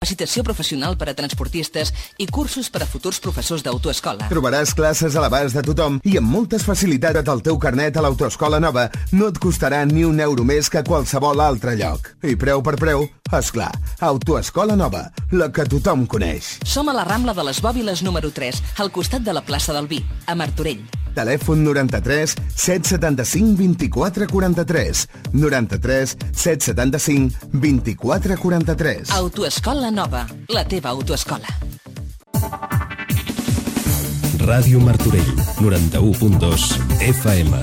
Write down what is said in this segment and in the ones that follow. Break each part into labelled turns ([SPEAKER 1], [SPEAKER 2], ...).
[SPEAKER 1] capacitació professional per a transportistes i cursos per a futurs professors d'autoescola.
[SPEAKER 2] Trobaràs classes a l'abast de tothom i amb moltes facilitats el teu carnet a l'Autoescola Nova no et costarà ni €1 més que a qualsevol altre lloc. I preu per preu, esclar. Autoescola Nova, la que tothom coneix.
[SPEAKER 1] Som a la Rambla de les Bòbiles número 3, al costat de la plaça del Vi, a Martorell.
[SPEAKER 2] Telèfon 93 775 24 43. 93 775 24 43.
[SPEAKER 1] Autoescola Nova, la teva autoescola.
[SPEAKER 3] Ràdio Martorell, 91.2 FM.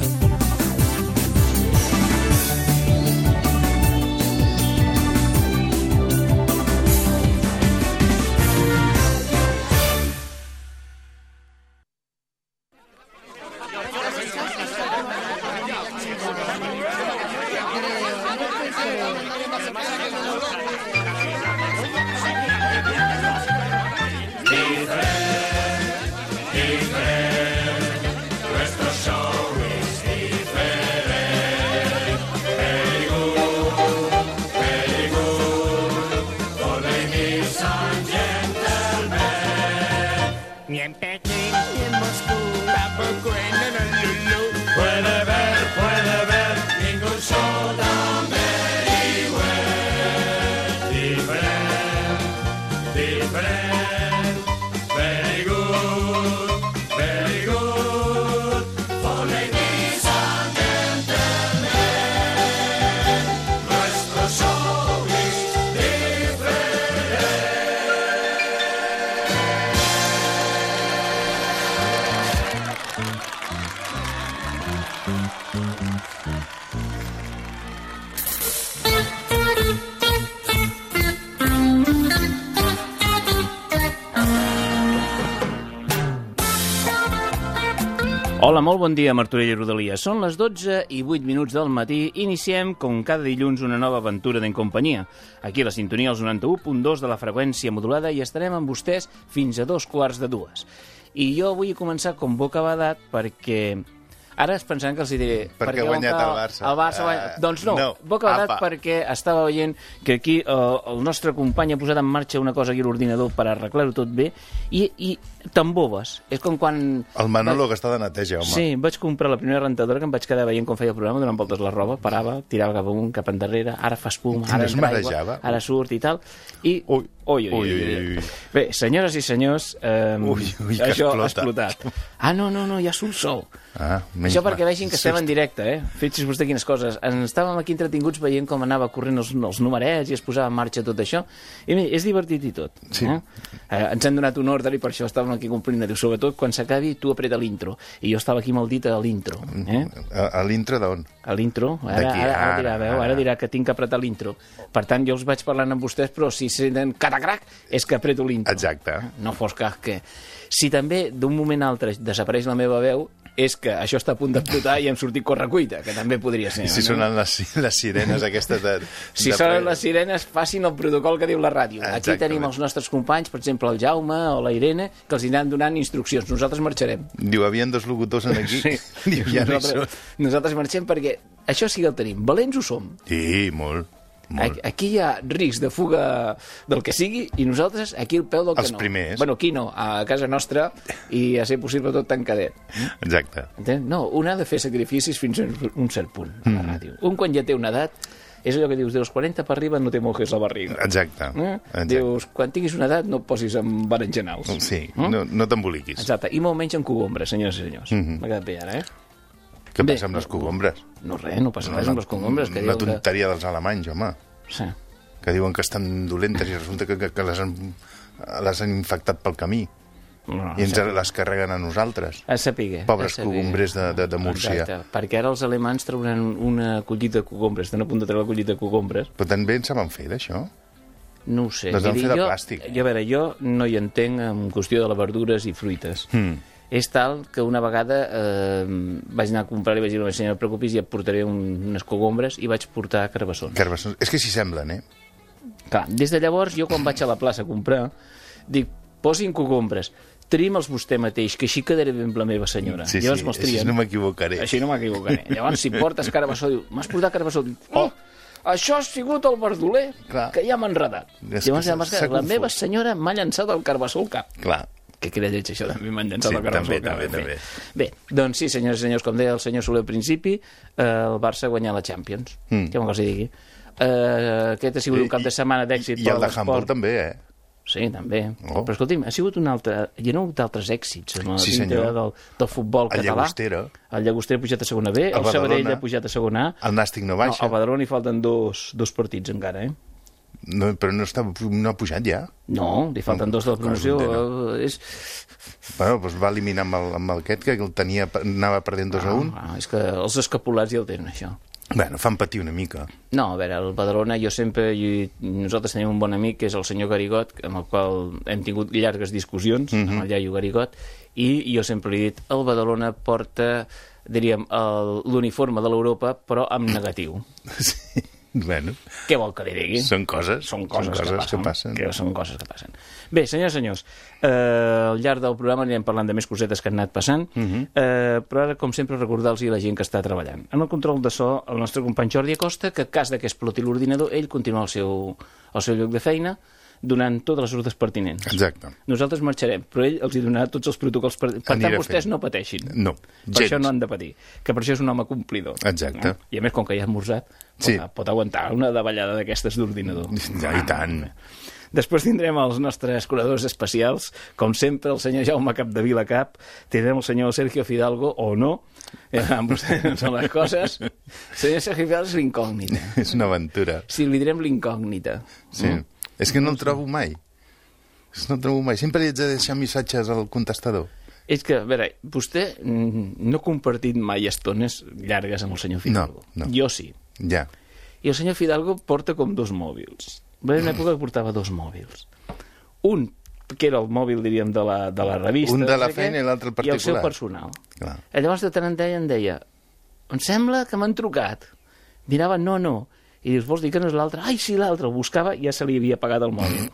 [SPEAKER 4] Hola, molt bon dia, Martorell i Rodalia. Són les 12:08 del matí. Iniciem, com cada dilluns, una nova aventura d'En Companyia. Aquí a la sintonia, als 91.2 de la freqüència modulada, i estarem amb vostès fins a 2:15. I jo vull començar com boca badat perquè... Ara es pensaran que els diré...
[SPEAKER 5] Perquè ha guanyat el Barça.
[SPEAKER 4] El Barça guanyat... Doncs no, boca badat perquè estava veient que aquí el nostre company ha posat en marxa una cosa aquí a l'ordinador per arreglar-ho tot bé i t'emboves. És com quan...
[SPEAKER 5] El Manolo que està de neteja, home.
[SPEAKER 4] Sí, vaig comprar la primera rentadora que em vaig quedar veient com feia el programa, donant voltes la roba, parava, tirava cap amunt, cap endarrere, ara fa espuma, ara entra aigua, ara surt i tal. I... Ui. Bé, senyores i senyors, això ha explotat. No, ja surt sol. Això perquè vegin que estem en directe, Fixi's vostè quines coses. Estàvem aquí entretinguts veient com anava corrent els numerets i es posava en marxa tot això. I bé, és divertit i tot.
[SPEAKER 5] Sí.
[SPEAKER 4] Ens han donat un ordre i per això estàvem aquí complint. Sobretot quan s'acabi, tu apreta l'intro. I jo estava aquí amb el dit a l'intro.
[SPEAKER 5] A l'intro d'on?
[SPEAKER 4] A l'intro. Ara dirà que tinc que apretar l'intro. Per tant, jo us vaig parlant amb vostès, però si senten catacrac, és que apreto l'intro.
[SPEAKER 5] Exacte.
[SPEAKER 4] No fos cas que... Si també d'un moment a altre desapareix la meva veu, és que això està a punt d'explotar i hem sortit correcuita, que també podria ser.
[SPEAKER 5] I si sonen les sirenes aquestes de...
[SPEAKER 4] Si sonen les sirenes, facin el protocol que diu la ràdio. Aquí tenim els nostres companys, per exemple, el Jaume o la Irene, que els aniran donant instruccions. Nosaltres marxarem.
[SPEAKER 5] Diu, havien 2 locutors aquí.
[SPEAKER 4] Sí.
[SPEAKER 5] Diu, ja
[SPEAKER 4] nosaltres marxem perquè això sí que el tenim. Valents ho som.
[SPEAKER 5] Sí, molt.
[SPEAKER 4] Aquí hi ha risc de fuga del que sigui i nosaltres aquí al peu del canó.
[SPEAKER 5] Els primers.
[SPEAKER 4] Bueno, aquí no, a casa nostra i a ser possible tot tancadet.
[SPEAKER 5] Exacte.
[SPEAKER 4] No, un ha de fer sacrificis fins a un cert punt a la ràdio. Un quan ja té una edat és allò que dius, dels 40 per arriba no te mojes la barriga.
[SPEAKER 5] Exacte.
[SPEAKER 4] Dius, quan tinguis una edat no et posis en berenjenals.
[SPEAKER 5] Sí, no t'emboliquis.
[SPEAKER 4] Exacte, i molt menys en cogombres, senyors i senyors. M'ha quedat bé ara,
[SPEAKER 5] Què passa amb les cogombres?
[SPEAKER 4] No passa res amb les cogombres.
[SPEAKER 5] Una tonteria dels alemanys, home.
[SPEAKER 4] Sí.
[SPEAKER 5] Que diuen que estan dolentes i resulta que les han infectat pel camí. I ens les carreguen a nosaltres.
[SPEAKER 4] A saber.
[SPEAKER 5] Pobres cogombres de Múrcia.
[SPEAKER 4] Exacte, perquè ara els alemans trauran una collita de cogombres, estan a punt de treure la collita de cogombres.
[SPEAKER 5] Però també en saben fer, d'això?
[SPEAKER 4] No ho sé.
[SPEAKER 5] Les van fer de plàstic.
[SPEAKER 4] A veure, jo no hi entenc en qüestió de les verdures i fruites. És tal que una vegada vaig anar a comprar i vaig dir a la senyora, no et preocupis, i et portaré unes cogombres, i vaig portar carbassons.
[SPEAKER 5] Carbassons. És que s'hi semblen,
[SPEAKER 4] Clar, des de llavors, jo quan vaig a la plaça a comprar, dic, posin cogombres, tria'ls vostè mateix, que així quedaré bé amb la meva senyora.
[SPEAKER 5] Sí, així no m'equivocaré.
[SPEAKER 4] Llavors, si portes carbassó, diu, m'has portat carbassó? Diu, això ha sigut el verdoler, que ja m'ha enredat. Llavors, la meva senyora m'ha llançat el carbassó al cap.
[SPEAKER 5] Clar.
[SPEAKER 4] Que queda lleig, això també m'han llançat el carbassó al cap. També. Bé, doncs sí, senyors i senyors, com deia el senyor Soler al principi, el Barça ha guanyat la Champions. Què vol que els digui? Aquest ha sigut un cap de setmana d'èxit.
[SPEAKER 5] I el de handball també,
[SPEAKER 4] Sí, també. Però escolti'm, ha sigut un altre... Hi ha hagut altres èxits del futbol català.
[SPEAKER 5] El Llagostera.
[SPEAKER 4] El Llagostera ha pujat a segona B, el Sabadell ha pujat a segona A.
[SPEAKER 5] El Nàstic no baixa.
[SPEAKER 4] Al Badalona hi falten dos partits encara,
[SPEAKER 5] No, però no ha pujat ja?
[SPEAKER 4] No, li falten dos de la promoció.
[SPEAKER 5] Bueno, doncs va eliminar amb aquest, que el tenia, anava perdent 2-1.
[SPEAKER 4] És que els escapulats ja el tenen, això.
[SPEAKER 5] Bueno, fan patir una mica.
[SPEAKER 4] No, a veure, el Badalona, nosaltres tenim un bon amic, que és el senyor Garigot, amb el qual hem tingut llargues discussions, amb el iaio Garigot, i jo sempre li he dit, el Badalona porta, diríem, l'uniforme de l'Europa, però amb negatiu.
[SPEAKER 5] Sí. Bueno,
[SPEAKER 4] què vol que li digui?
[SPEAKER 5] Són coses que passen.
[SPEAKER 4] Bé, senyors i senyors, al llarg del programa anirem parlant de més cosetes que han anat passant, però ara, com sempre, recordar-los la gent que està treballant. En el control de so, el nostre company Jordi Acosta, que en cas que exploti l'ordinador, ell continua al seu lloc de feina, donant totes les ordres pertinents.
[SPEAKER 5] Exacte.
[SPEAKER 4] Nosaltres marxarem, però ell els hi donarà tots els protocols per tant, vostès no pateixin.
[SPEAKER 5] No,
[SPEAKER 4] per això no han de patir, que per això és un home complidor.
[SPEAKER 5] Exacte.
[SPEAKER 4] I a més, com que ja ha esmorzat, pot aguantar una davallada d'aquestes d'ordinador.
[SPEAKER 5] Ja, i tant.
[SPEAKER 4] Després tindrem els nostres curadors especials, com sempre, el senyor Jaume Capdevila Cap, tindrem el senyor Sergio Fidalgo, o no, amb vostès no són les coses. El senyor Sergio Fidalgo és l'incògnita.
[SPEAKER 5] És una aventura.
[SPEAKER 4] Sí, li direm l'incògnita.
[SPEAKER 5] Sí. És que no el trobo mai. Sempre li haig de deixar missatges al contestador.
[SPEAKER 4] És que, a veure, vostè no ha compartit mai estones llargues amb el senyor Fidalgo.
[SPEAKER 5] No.
[SPEAKER 4] Jo sí.
[SPEAKER 5] Ja.
[SPEAKER 4] I el senyor Fidalgo porta com 2 mòbils. Va haver una època que portava 2 mòbils. Un, que era el mòbil, diríem, de la revista.
[SPEAKER 5] Un de la feina i l'altre el particular.
[SPEAKER 4] I el seu personal.
[SPEAKER 5] Clar.
[SPEAKER 4] Llavors, de tant en tant, em deia, em sembla que m'han trucat. Mirava, no. I dius, vols dir que no és l'altre? Ai, sí, l'altre. El buscava i ja se li havia apagat el mòbil.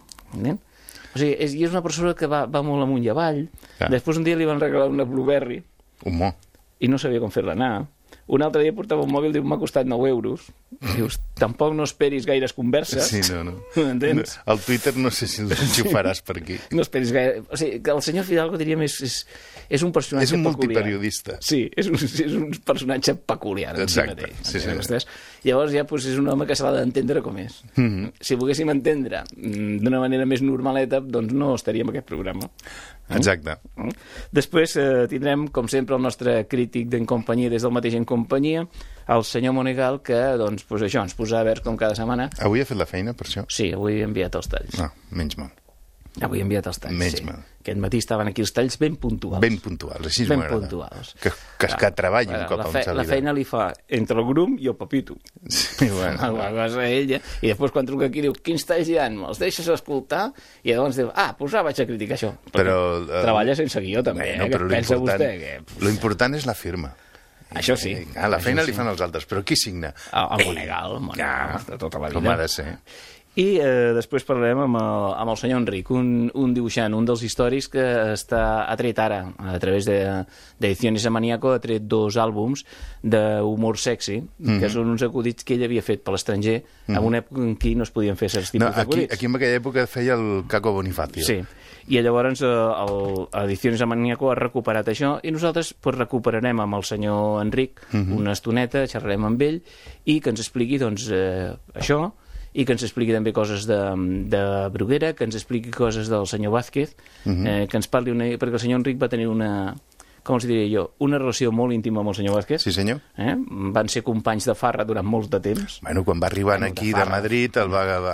[SPEAKER 4] O sigui, és una persona que va molt amunt i avall. Després un dia li van regalar una Blueberry. I no sabia com fer-la anar. Un altre dia portava un mòbil, diu, m'ha costat 9 euros. Dius, tampoc no esperis gaires converses.
[SPEAKER 5] Sí, no.
[SPEAKER 4] M'entens?
[SPEAKER 5] El Twitter no sé si l'enxufaràs per aquí.
[SPEAKER 4] No esperis gaire... O sigui, que el senyor Fidalgo, diríem, és un personatge peculiar.
[SPEAKER 5] És un multiperiodista.
[SPEAKER 4] Sí, és un personatge peculiar.
[SPEAKER 5] Exacte. Sí.
[SPEAKER 4] Llavors ja és un home que se l'ha d'entendre com és. Si volguéssim entendre d'una manera més normaleta, doncs no estaríem en aquest programa.
[SPEAKER 5] Exacte.
[SPEAKER 4] Després tindrem, com sempre, el nostre crític d'En Companyia des del mateix En Companyia, el senyor Monegal, que, doncs, això, ens posa a veure com cada setmana.
[SPEAKER 5] Avui ha fet la feina, per això?
[SPEAKER 4] Sí, avui he enviat els talls.
[SPEAKER 5] Menys mal.
[SPEAKER 4] Avui he enviat els talls,
[SPEAKER 5] menys mal.
[SPEAKER 4] Aquest matí estaven aquí els talls ben puntuals.
[SPEAKER 5] Ben puntuals, així m'agrada. Que treballi un cop a un
[SPEAKER 4] la feina li fa entre el grum i el papito.
[SPEAKER 5] Sí, bueno.
[SPEAKER 4] Ella. I després quan truca aquí diu, quins talls hi ha? Me'ls deixes escoltar? I llavors diu, doncs ara vaig a criticar això.
[SPEAKER 5] Però
[SPEAKER 4] treballa sense guió també,
[SPEAKER 5] però
[SPEAKER 4] què pensa vostè?
[SPEAKER 5] L'important és la firma.
[SPEAKER 4] Això sí.
[SPEAKER 5] La feina li fan els altres, però qui signa?
[SPEAKER 4] El Monegal, de tota la vida.
[SPEAKER 5] Com ha de ser.
[SPEAKER 4] I després parlarem amb el senyor Enric, un dibuixant, un dels històrics que ha tret ara, a través d'Ediciones Amaníaco, ha tret 2 àlbums d'humor sexy, que són uns acudits que ell havia fet per l'estranger, en una època en què no es podien fer certs tipus d'acudits.
[SPEAKER 5] Aquí en aquella època feia el Caco Bonifacio.
[SPEAKER 4] Sí. I llavors Ediciones Amaníaco ha recuperat això i nosaltres recuperarem amb el senyor Enric una estoneta, xerrarem amb ell i que ens expliqui això, i que ens expliqui també coses de Bruguera, que ens expliqui coses del senyor Vázquez, que ens parli perquè el senyor Enric va tenir com els diria jo, una relació molt íntima amb el senyor Vázquez.
[SPEAKER 5] Sí, senyor.
[SPEAKER 4] Van ser companys de farra durant molt de temps.
[SPEAKER 5] Bueno, quan va arribar aquí de Madrid el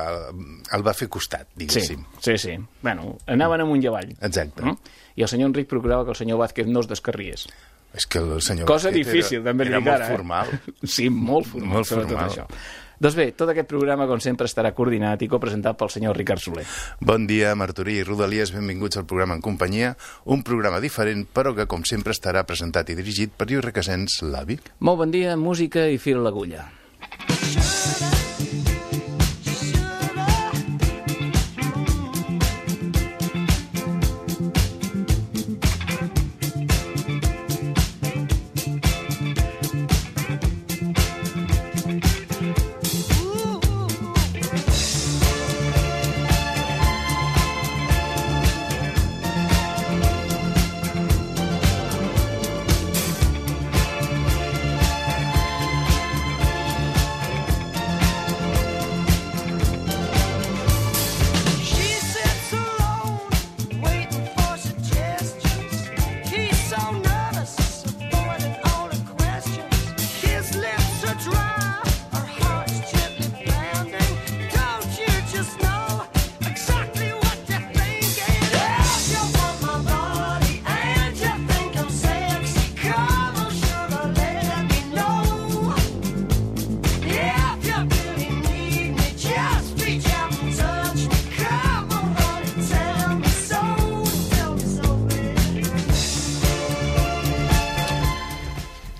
[SPEAKER 5] va fer costat, diguéssim.
[SPEAKER 4] Sí. Bueno, anaven amunt i avall.
[SPEAKER 5] Exacte.
[SPEAKER 4] I el senyor Enric procurava que el senyor Vázquez no es descarriés.
[SPEAKER 5] És que el senyor
[SPEAKER 4] Cosa difícil, també
[SPEAKER 5] era molt formal.
[SPEAKER 4] Sí, molt formal.
[SPEAKER 5] Molt formal.
[SPEAKER 4] Això. Doncs bé, tot aquest programa, com sempre, estarà coordinat i copresentat pel senyor Ricard Soler.
[SPEAKER 5] Bon dia, Martorell i Rodalies, benvinguts al programa En Companyia, un programa diferent, però que, com sempre, estarà presentat i dirigit per Lluís Requesens, l'avi.
[SPEAKER 4] Molt bon dia, música i fil a l'agulla.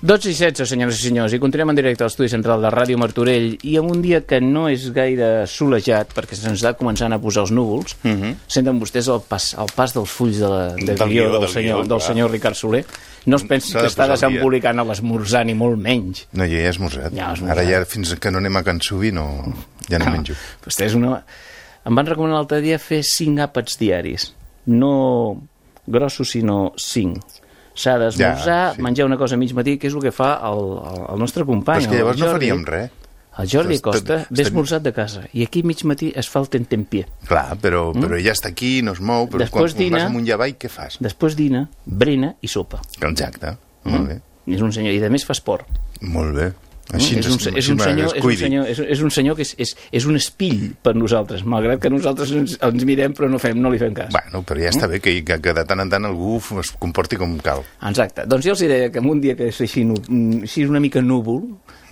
[SPEAKER 4] 12:16, senyores i senyors, i continuem en directe a l'estudi central de Ràdio Martorell, i en un dia que no és gaire solejat, perquè se'ns està començant a posar els núvols, senten vostès el pas dels fulls de guió del senyor Ricard Soler. No es pensi que està desembolicant a l'esmorzar, ni molt menys.
[SPEAKER 5] No, jo ja he esmorzat. Ara ja, fins que no anem a Can Subi, ja no menjo.
[SPEAKER 4] Vostè és una... Em van recomanar l'altre dia fer 5 àpats diaris. No grossos, sinó 5. S'ha d'esmorzar, menjar una cosa a mig matí, que és el que fa el nostre company.
[SPEAKER 5] Però és que llavors no faríem res.
[SPEAKER 4] El Jordi Costa ve esmorzat de casa i aquí mig matí es fa el tentempié.
[SPEAKER 5] Clar, però ella està aquí, no es mou, però quan vas amunt i avall, què fas?
[SPEAKER 4] Després dina, brina i sopa.
[SPEAKER 5] Exacte, molt bé.
[SPEAKER 4] És un senyor, i a més fa esport.
[SPEAKER 5] Molt bé. Així
[SPEAKER 4] és un senyor que és un espill per nosaltres, malgrat que nosaltres ens mirem però no li fem cas.
[SPEAKER 5] Bueno, però ja està bé que de tant en tant algú es comporti com cal.
[SPEAKER 4] Exacte. Doncs jo els deia que en un dia que és així una mica núvol,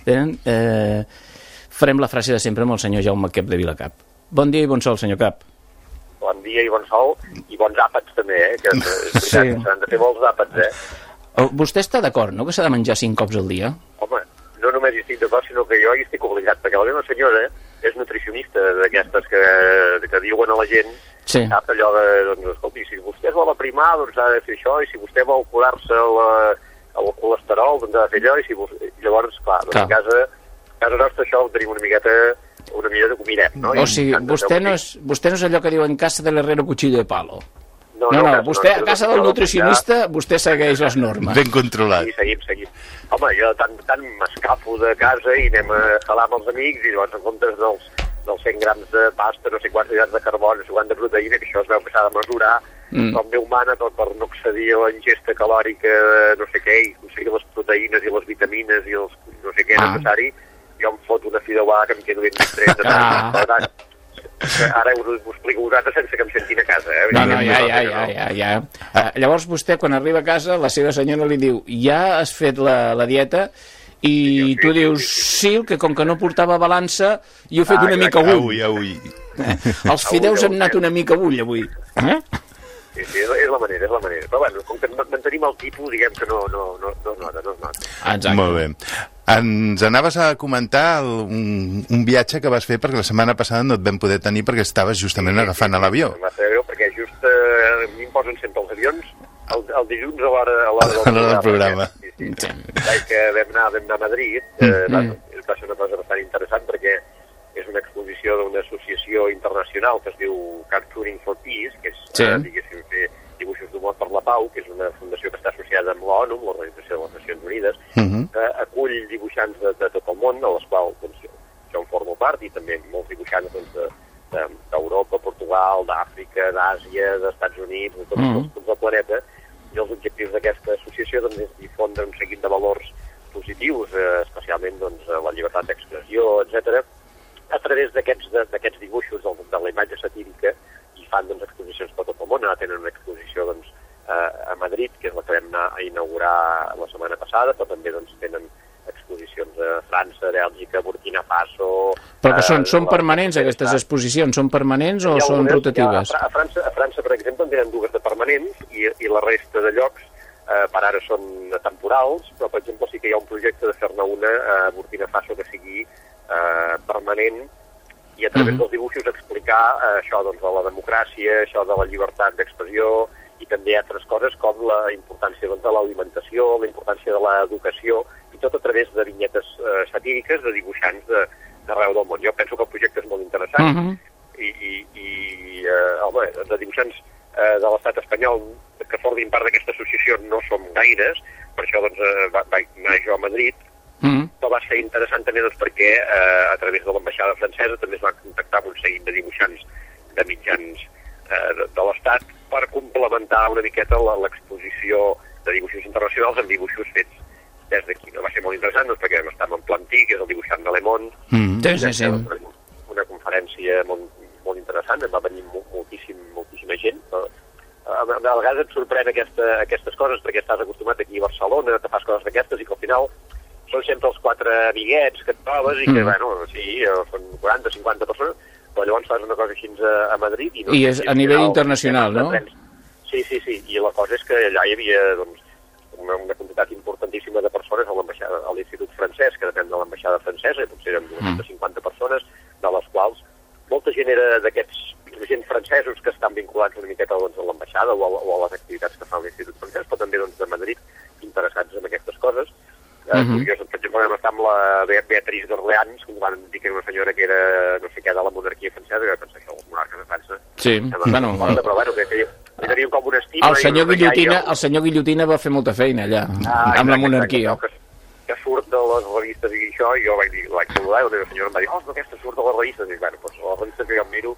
[SPEAKER 4] farem la frase de sempre amb el senyor Jaume Kep de Vilacap. Bon dia i bon sol, senyor Cap.
[SPEAKER 6] Bon dia i bon sol, i bons àpats també, que és veritat, s'han de fer molts àpats,
[SPEAKER 4] Vostè està d'acord, no?, que s'ha de menjar 5 cops al dia?
[SPEAKER 6] Home, no només hi estic d'acord, sinó que jo hi estic obligat, perquè la meva senyora és nutricionista d'aquestes que diuen a la gent, sap allò de, doncs, escolti, si vostè es vol aprimar, doncs ha de fer això, i si vostè vol curar-se el colesterol, doncs ha de fer allò, i llavors, clar, doncs a casa nostra això ho tenim una miqueta que mirem, no?
[SPEAKER 4] O sigui, vostè no és allò que diuen casa de l'herrero cuchillo de palo. No, vostè a casa del nutricionista vostè segueix les normes.
[SPEAKER 5] Ben controlat.
[SPEAKER 6] Sí, seguim. Home, jo tant m'escafo de casa i anem a jalar amb els amics i llavors en comptes dels 100 grams de pasta, no sé quants grams de carboni, no sé quant de proteïna, que això es veu que s'ha de mesurar com Déu mana, tot per no excedir a la ingesta calòrica de no sé què, i aconseguir les proteïnes i les vitamines i els no sé què necessari. Jo em foto una fideuà que em quedo ben distret. Ara us ho explico vosaltres sense que em sentin a casa.
[SPEAKER 4] No, ja. Llavors vostè, quan arriba a casa, la seva senyora li diu ja has fet la dieta i tu dius sí, que com que no portava balança jo he fet una mica ull. Els fideus han anat una mica ull avui.
[SPEAKER 6] Sí, és la manera. Però bueno, com que mantenim el tipus, diguem que no es nota.
[SPEAKER 5] Exacte. Molt bé. Ens anaves a comentar un viatge que vas fer perquè la setmana passada no et vam poder tenir perquè estaves justament agafant a l'avió.
[SPEAKER 6] Em va fer greu perquè just a mi em posen sempre els avions el dilluns a l'hora
[SPEAKER 5] del programa.
[SPEAKER 6] Sí. Que vam anar a Madrid, va ser una cosa bastant interessant perquè és una exposició d'una associació internacional que es diu Cartooning for Peace, que és, diguéssim, fer dibuixos d'humor per la pau, que és una fundació que està associada amb l'ONU, amb l'Organització de les Nacions Unides, que acull dibuixants de tot el món, a les quals jo en formo part, i també molts dibuixants d'Europa, Portugal, d'Àfrica, d'Àsia, d'Estats Units, de tots els punts del planeta, i els objectius d'aquesta associació és difondre un seguit de valors positius, especialment la llibertat d'expressió, etc., a través d'aquests dibuixos de la imatge satírica, i fan exposicions per tot el món. Ara tenen una exposició a Madrid, que és la que vam anar a inaugurar la setmana passada, però també tenen exposicions a França, Bèlgica, Burkina Faso...
[SPEAKER 4] Però que són permanents, aquestes exposicions? Són permanents o són rotatives?
[SPEAKER 6] A França, per exemple, en tenen 2 de permanents i la resta de llocs per ara són temporals, però, per exemple, sí que hi ha un projecte de fer-ne una a Burkina Faso que sigui permanent i a través dels dibuixos explicar això de la democràcia, això de la llibertat d'expressió i també altres coses com la importància de l'alimentació, la importància de l'educació i tot a través de vinyetes satíriques de dibuixants d'arreu del món. Jo penso que el projecte és molt interessant i home, de dibuixants de l'estat espanyol que formin part d'aquesta associació no som gaires, per això vaig anar jo a Madrid, però va ser interessant també perquè a través de l'ambaixada francesa també es va contactar amb un seguit de dibuixants de mitjans de l'Estat per complementar una miqueta l'exposició de dibuixos internacionals amb dibuixos fets des d'aquí. Va ser molt interessant perquè vam estar amb en Plantí, que és el dibuixant de Le Monde, una conferència molt interessant, va venir moltíssima gent. A vegades et sorprèn aquestes coses perquè estàs acostumat aquí a Barcelona, te fas coses d'aquestes i que al final són sempre els 4 amiguets que et trobes i que, bueno, sí, són 40-50 persones, però llavors fas una cosa així a Madrid
[SPEAKER 4] i és a nivell internacional, no?
[SPEAKER 6] Sí, i la cosa és que allà hi havia, una quantitat importantíssima de persones a l'Institut Francès, que depèn de l'ambaixada francesa, potser eren 250 persones, de les quals molta gent era d'aquests gent francesos que estan vinculats una miqueta a l'ambaixada o a les activitats que fa l'Institut Francès, però també de Madrid, interessats en aquestes coses. Curiós, per exemple, vam estar amb la Beatrice d'Orleans, que van dir que era una senyora que era no sé què de la monarquia francesa, i vaig pensar que els monarques de França...
[SPEAKER 4] Sí,
[SPEAKER 6] però bueno, que tenien com una estima...
[SPEAKER 4] El senyor Guillotina va fer molta feina allà, amb la monarquia.
[SPEAKER 6] Que surt de les revistes i això, i jo vaig saludar, i la senyora em va dir, no, aquesta surt de les revistes, i bueno, doncs les revistes que jo em miro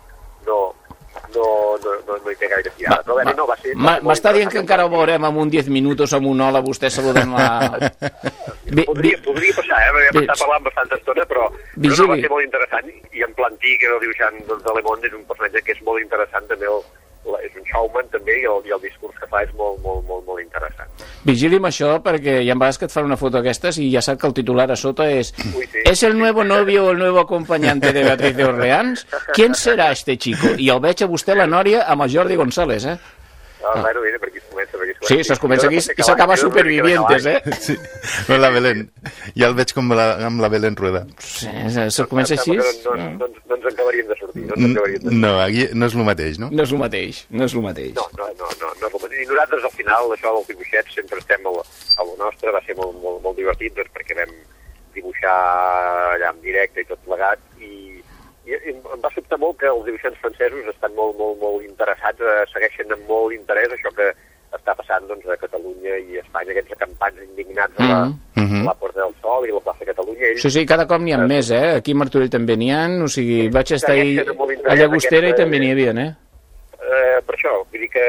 [SPEAKER 6] no hi té gaire tirada. Però bé, no, va ser...
[SPEAKER 4] M'està dient que encara ho veurem en un 10 minuts amb un hola, vostè saludant la...
[SPEAKER 6] Podria passar, vam estar parlant bastanta estona, però no, va ser molt interessant, i en Plantí, que era el dibuixant de Le Monde, és un personatge que és molt interessant, també és un showman també, i el discurs que fa és molt interessant.
[SPEAKER 4] Vigili amb això, perquè hi ha vegades que et fan una foto aquestes i ja sap que el titular a sota és ¿Es el nuevo novio o el nuevo acompañante de Beatriz de Orleans? ¿Quién será este chico? I el veig a vostè la Nòria amb el Jordi González,
[SPEAKER 6] Bueno, mira, per aquí es comença.
[SPEAKER 4] Sí, es comença aquí i s'acaba Supervivientes,
[SPEAKER 5] Sí, amb la Belén. Ja el veig com amb la Belén Rueda.
[SPEAKER 4] Sí, es comença així.
[SPEAKER 6] No ens acabaríem de sortir.
[SPEAKER 5] No, aquí no és el mateix, no?
[SPEAKER 4] No és el mateix. No és el mateix.
[SPEAKER 6] No és el mateix. I nosaltres, al final, això dels dibuixets, sempre estem a lo nostre. Va ser molt divertit, doncs, perquè vam dibuixar allà en directe i tot plegat, i em va sobtar molt que els dibuixants francesos estan molt interessats, segueixen amb molt interès això que està passant a Catalunya i a Espanya, aquests acampants indignats a la Porta del Sol i a la plaça Catalunya.
[SPEAKER 4] Sí, cada cop n'hi ha més, Aquí a Martorell també n'hi ha, o sigui, vaig estar ahir a Llagostera i també n'hi havia,
[SPEAKER 6] Per això, vull dir que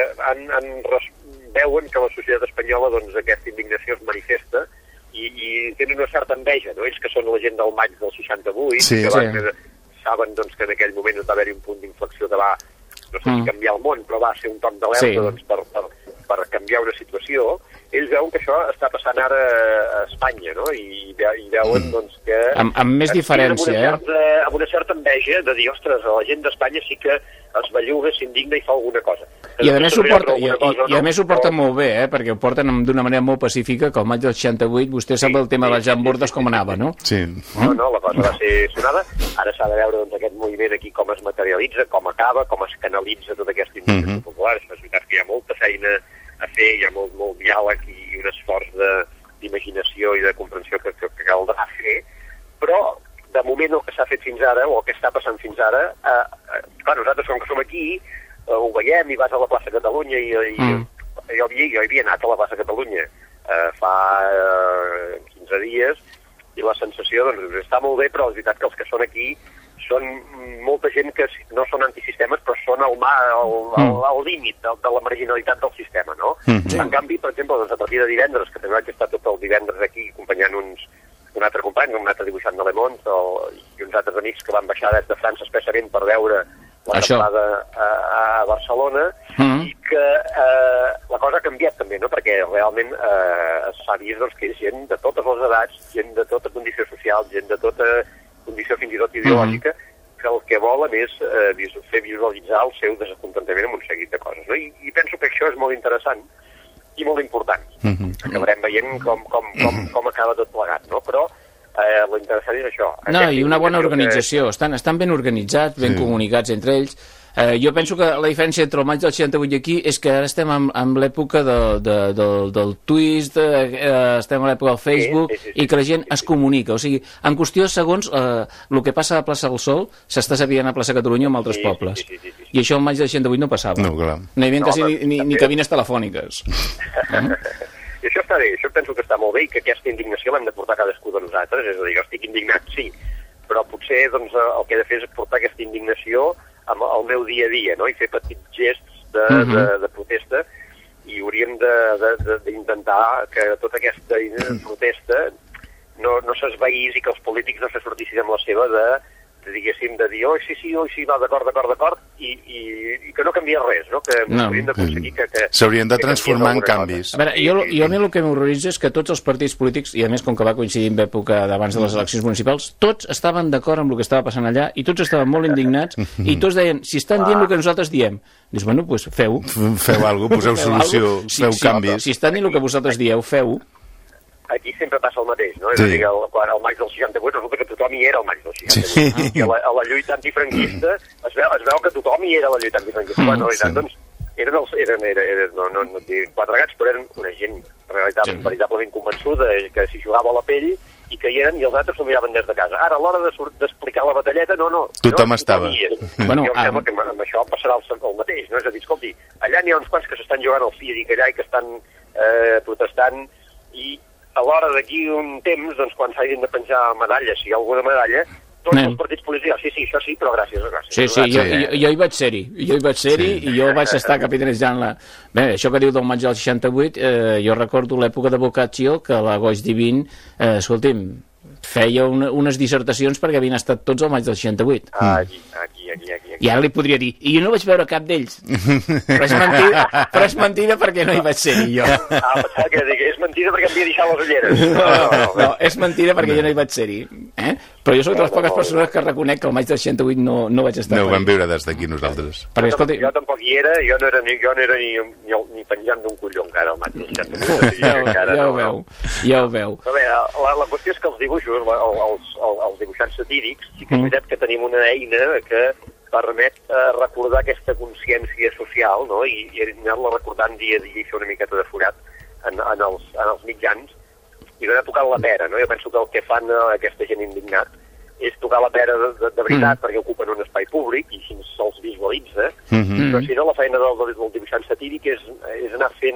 [SPEAKER 6] veuen que la societat espanyola aquesta indignació es manifesta i tenen una certa enveja, no? Ells que són la gent del maig del 68, saben que en aquell moment va haver-hi un punt d'inflexió que va, no sé si canviar el món, però va ser un toc d'alerta per canviar una situació. Ells veuen que això està passant ara a Espanya, no? I veuen que...
[SPEAKER 4] Amb més diferència,
[SPEAKER 6] amb una certa enveja de dir, ostres, la gent d'Espanya sí que es belluga, s'indigna i fa alguna cosa.
[SPEAKER 4] I a més ho porten molt bé, perquè ho porten d'una manera molt pacífica, que el maig del 68 vostè sap el tema de les jambordes com anava, no?
[SPEAKER 5] Sí.
[SPEAKER 6] No, la cosa va ser sonada. Ara s'ha de veure aquest moviment aquí com es materialitza, com acaba, com es canalitza tota aquesta indignació popular. És veritat que hi ha molta feina a fer, hi ha molt diàleg i un esforç d'imaginació i de comprensió que caldrà fer, però de moment el que s'ha fet fins ara, o el que està passant fins ara, nosaltres com que som aquí, ho veiem i vas a la plaça Catalunya i jo havia anat a la plaça Catalunya fa 15 dies i la sensació està molt bé, però és veritat que els que són aquí són molta gent que no són antisistemes, però són al límit de la marginalitat del sistema, no? En canvi, per exemple, a partir de divendres, que també vaig estar tot el divendres aquí acompanyant un altre company, un altre dibuixant de Le Monde i uns altres amics que van baixar des de França especialment per veure la temporada a Barcelona, i que la cosa ha canviat també, no? Perquè realment s'ha vist que és gent de totes les edats, gent de tota condició social, gent de tota condició fins i tot ideològica, que el que volen és fer visualitzar el seu descontentament amb un seguit de coses, no? I penso que això és molt interessant i molt important. Acabarem veient com acaba tot plegat, no? Però l'interessant és això.
[SPEAKER 4] No, i una bona organització. Estan ben organitzats, ben comunicats entre ells. Jo penso que la diferència entre el maig del 68 aquí és que ara estem en l'època del twist, estem a l'època del Facebook, i que la gent es comunica. O sigui, en qüestió de segons, el que passa a Plaça del Sol s'està sabent a Plaça Catalunya amb altres pobles. I això el maig del 68 no passava.
[SPEAKER 5] No, clar.
[SPEAKER 4] No hi havia quasi ni cabines telefòniques.
[SPEAKER 6] I això està bé, això penso que està molt bé i que aquesta indignació l'hem de portar cadascú de nosaltres. És a dir, jo estic indignat, sí, però potser el que he de fer és portar aquesta indignació al meu dia a dia, no? I fer petits gests de protesta, i hauríem d'intentar que tota aquesta protesta no s'esvaís i que els polítics no se sortissin amb la seva de diguéssim, de dir, sí, va, d'acord, i que no canvia res, no? Que hauríem d'aconseguir que
[SPEAKER 5] s'haurien de transformar en canvis.
[SPEAKER 4] A veure, jo a mi el que m'horroritza és que tots els partits polítics, i a més com que va coincidir en època d'abans de les eleccions municipals, tots estaven d'acord amb el que estava passant allà i tots estaven molt indignats i tots deien, si estan dient el que nosaltres diem, dius, bueno, doncs feu
[SPEAKER 5] alguna cosa, poseu solució, feu canvis.
[SPEAKER 4] Si estan dient el que vosaltres dieu, feu.
[SPEAKER 6] Aquí sempre passa el mateix, no? És a dir, quan el maig del 68 resulta que tothom hi era el maig del 68. I a la lluita antifranquista es veu que tothom hi era a la lluita antifranquista. En realitat, doncs, eren no dic 4 gats, però eren una gent veritablement convençuda que s'hi jugava a la pell i que hi eren i els altres s'ho miraven des de casa. Ara, a l'hora d'explicar la batalleta, no.
[SPEAKER 5] Tothom estava.
[SPEAKER 6] Bueno, jo em sembla que amb això passarà el mateix, no? És a dir, escolti, allà n'hi ha uns quants que s'estan jugant al físic allà i que estan protestant i a l'hora d'aquí un temps, doncs, quan s'hagin de penjar medalles, si hi ha alguna medalla, tots els partits polítics, sí, això sí, però gràcies.
[SPEAKER 4] Sí, jo hi vaig ser-hi, i jo vaig estar capitanitzant la... Bé, això que diu del maig del 68, jo recordo l'època de Boccaccio, que la Goix Divin, escolti'm, feia unes dissertacions perquè havien estat tots al maig del 68.
[SPEAKER 6] Aquí.
[SPEAKER 4] I ara li podria dir, i jo no vaig veure cap d'ells. Però és mentida perquè no hi vaig ser-hi, jo.
[SPEAKER 6] Pensava que és mentida perquè em havia deixat les ulleres.
[SPEAKER 4] No, és mentida perquè jo no hi vaig ser-hi. Però jo soc de les poques persones que reconec que el maig del 68 no vaig estar.
[SPEAKER 5] No ho vam veure des d'aquí nosaltres.
[SPEAKER 6] Jo tampoc hi era, jo no era ni penjant d'un colló encara al maig del 68.
[SPEAKER 4] Ja ho veu.
[SPEAKER 6] Però bé, la qüestió és que els dibuixos, els dibuixants satírics, sí que és veritat que tenim una eina que permet recordar aquesta consciència social, no? I anar-la recordant dia a dia i fer una miqueta de forat en els mitjans i d'anar tocant la pera, no? Jo penso que el que fan aquesta gent indignat és tocar la pera de veritat perquè ocupen un espai públic i així se'ls visualitza, però si no la feina del dibuixant satíric és anar fent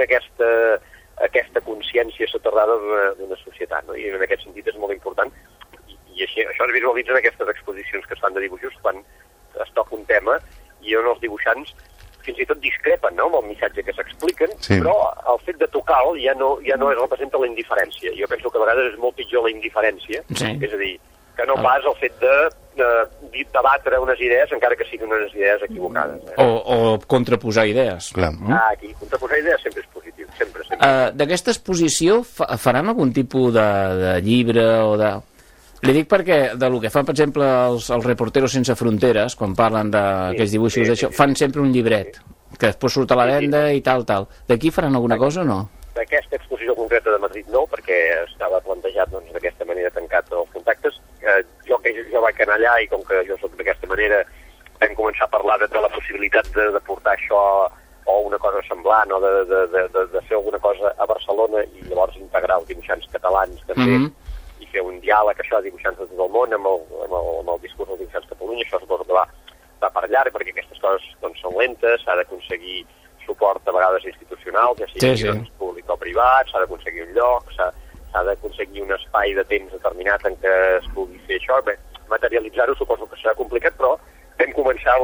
[SPEAKER 6] aquesta consciència soterrada d'una societat, no? I en aquest sentit és molt important i això es visualitza en aquestes exposicions que es fan de dibuixos quan es toca un tema i on els dibuixants fins i tot discrepen, no?, amb el missatge que s'expliquen, però el fet de tocar-lo ja no representa la indiferència. Jo penso que a vegades és molt pitjor la indiferència, és a dir, que no pas el fet de debatre unes idees, encara que siguin unes idees equivocades.
[SPEAKER 4] O contraposar idees.
[SPEAKER 6] Aquí, contraposar idees sempre és positiu, sempre.
[SPEAKER 4] D'aquesta exposició faran algun tipus de llibre o de... Li dic perquè del que fan, per exemple, els Reporteros Sense Fronteres, quan parlen d'aquests dibuixos d'això, fan sempre un llibret, que després surt a la venda i tal. D'aquí faran alguna cosa o no?
[SPEAKER 6] D'aquesta exposició concreta de Madrid no, perquè estava plantejat d'aquesta manera tancat els contactes. Jo vaig anar allà i com que jo soc d'aquesta manera vam començar a parlar de la possibilitat de portar això o una cosa semblant o de fer alguna cosa a Barcelona i llavors integrar els dibuixants catalans també i fer un diàleg, això, dibuixants de tot el món amb el discurs dels dibuixants de Catalunya. Això suposo que va per llarg perquè aquestes coses doncs, són lentes, s'ha d'aconseguir suport a vegades institucional, ja sigui públic o privat, s'ha d'aconseguir un lloc, s'ha d'aconseguir un espai de temps determinat en què es pugui fer això. Bé, materialitzar-ho suposo que serà complicat, però vam començar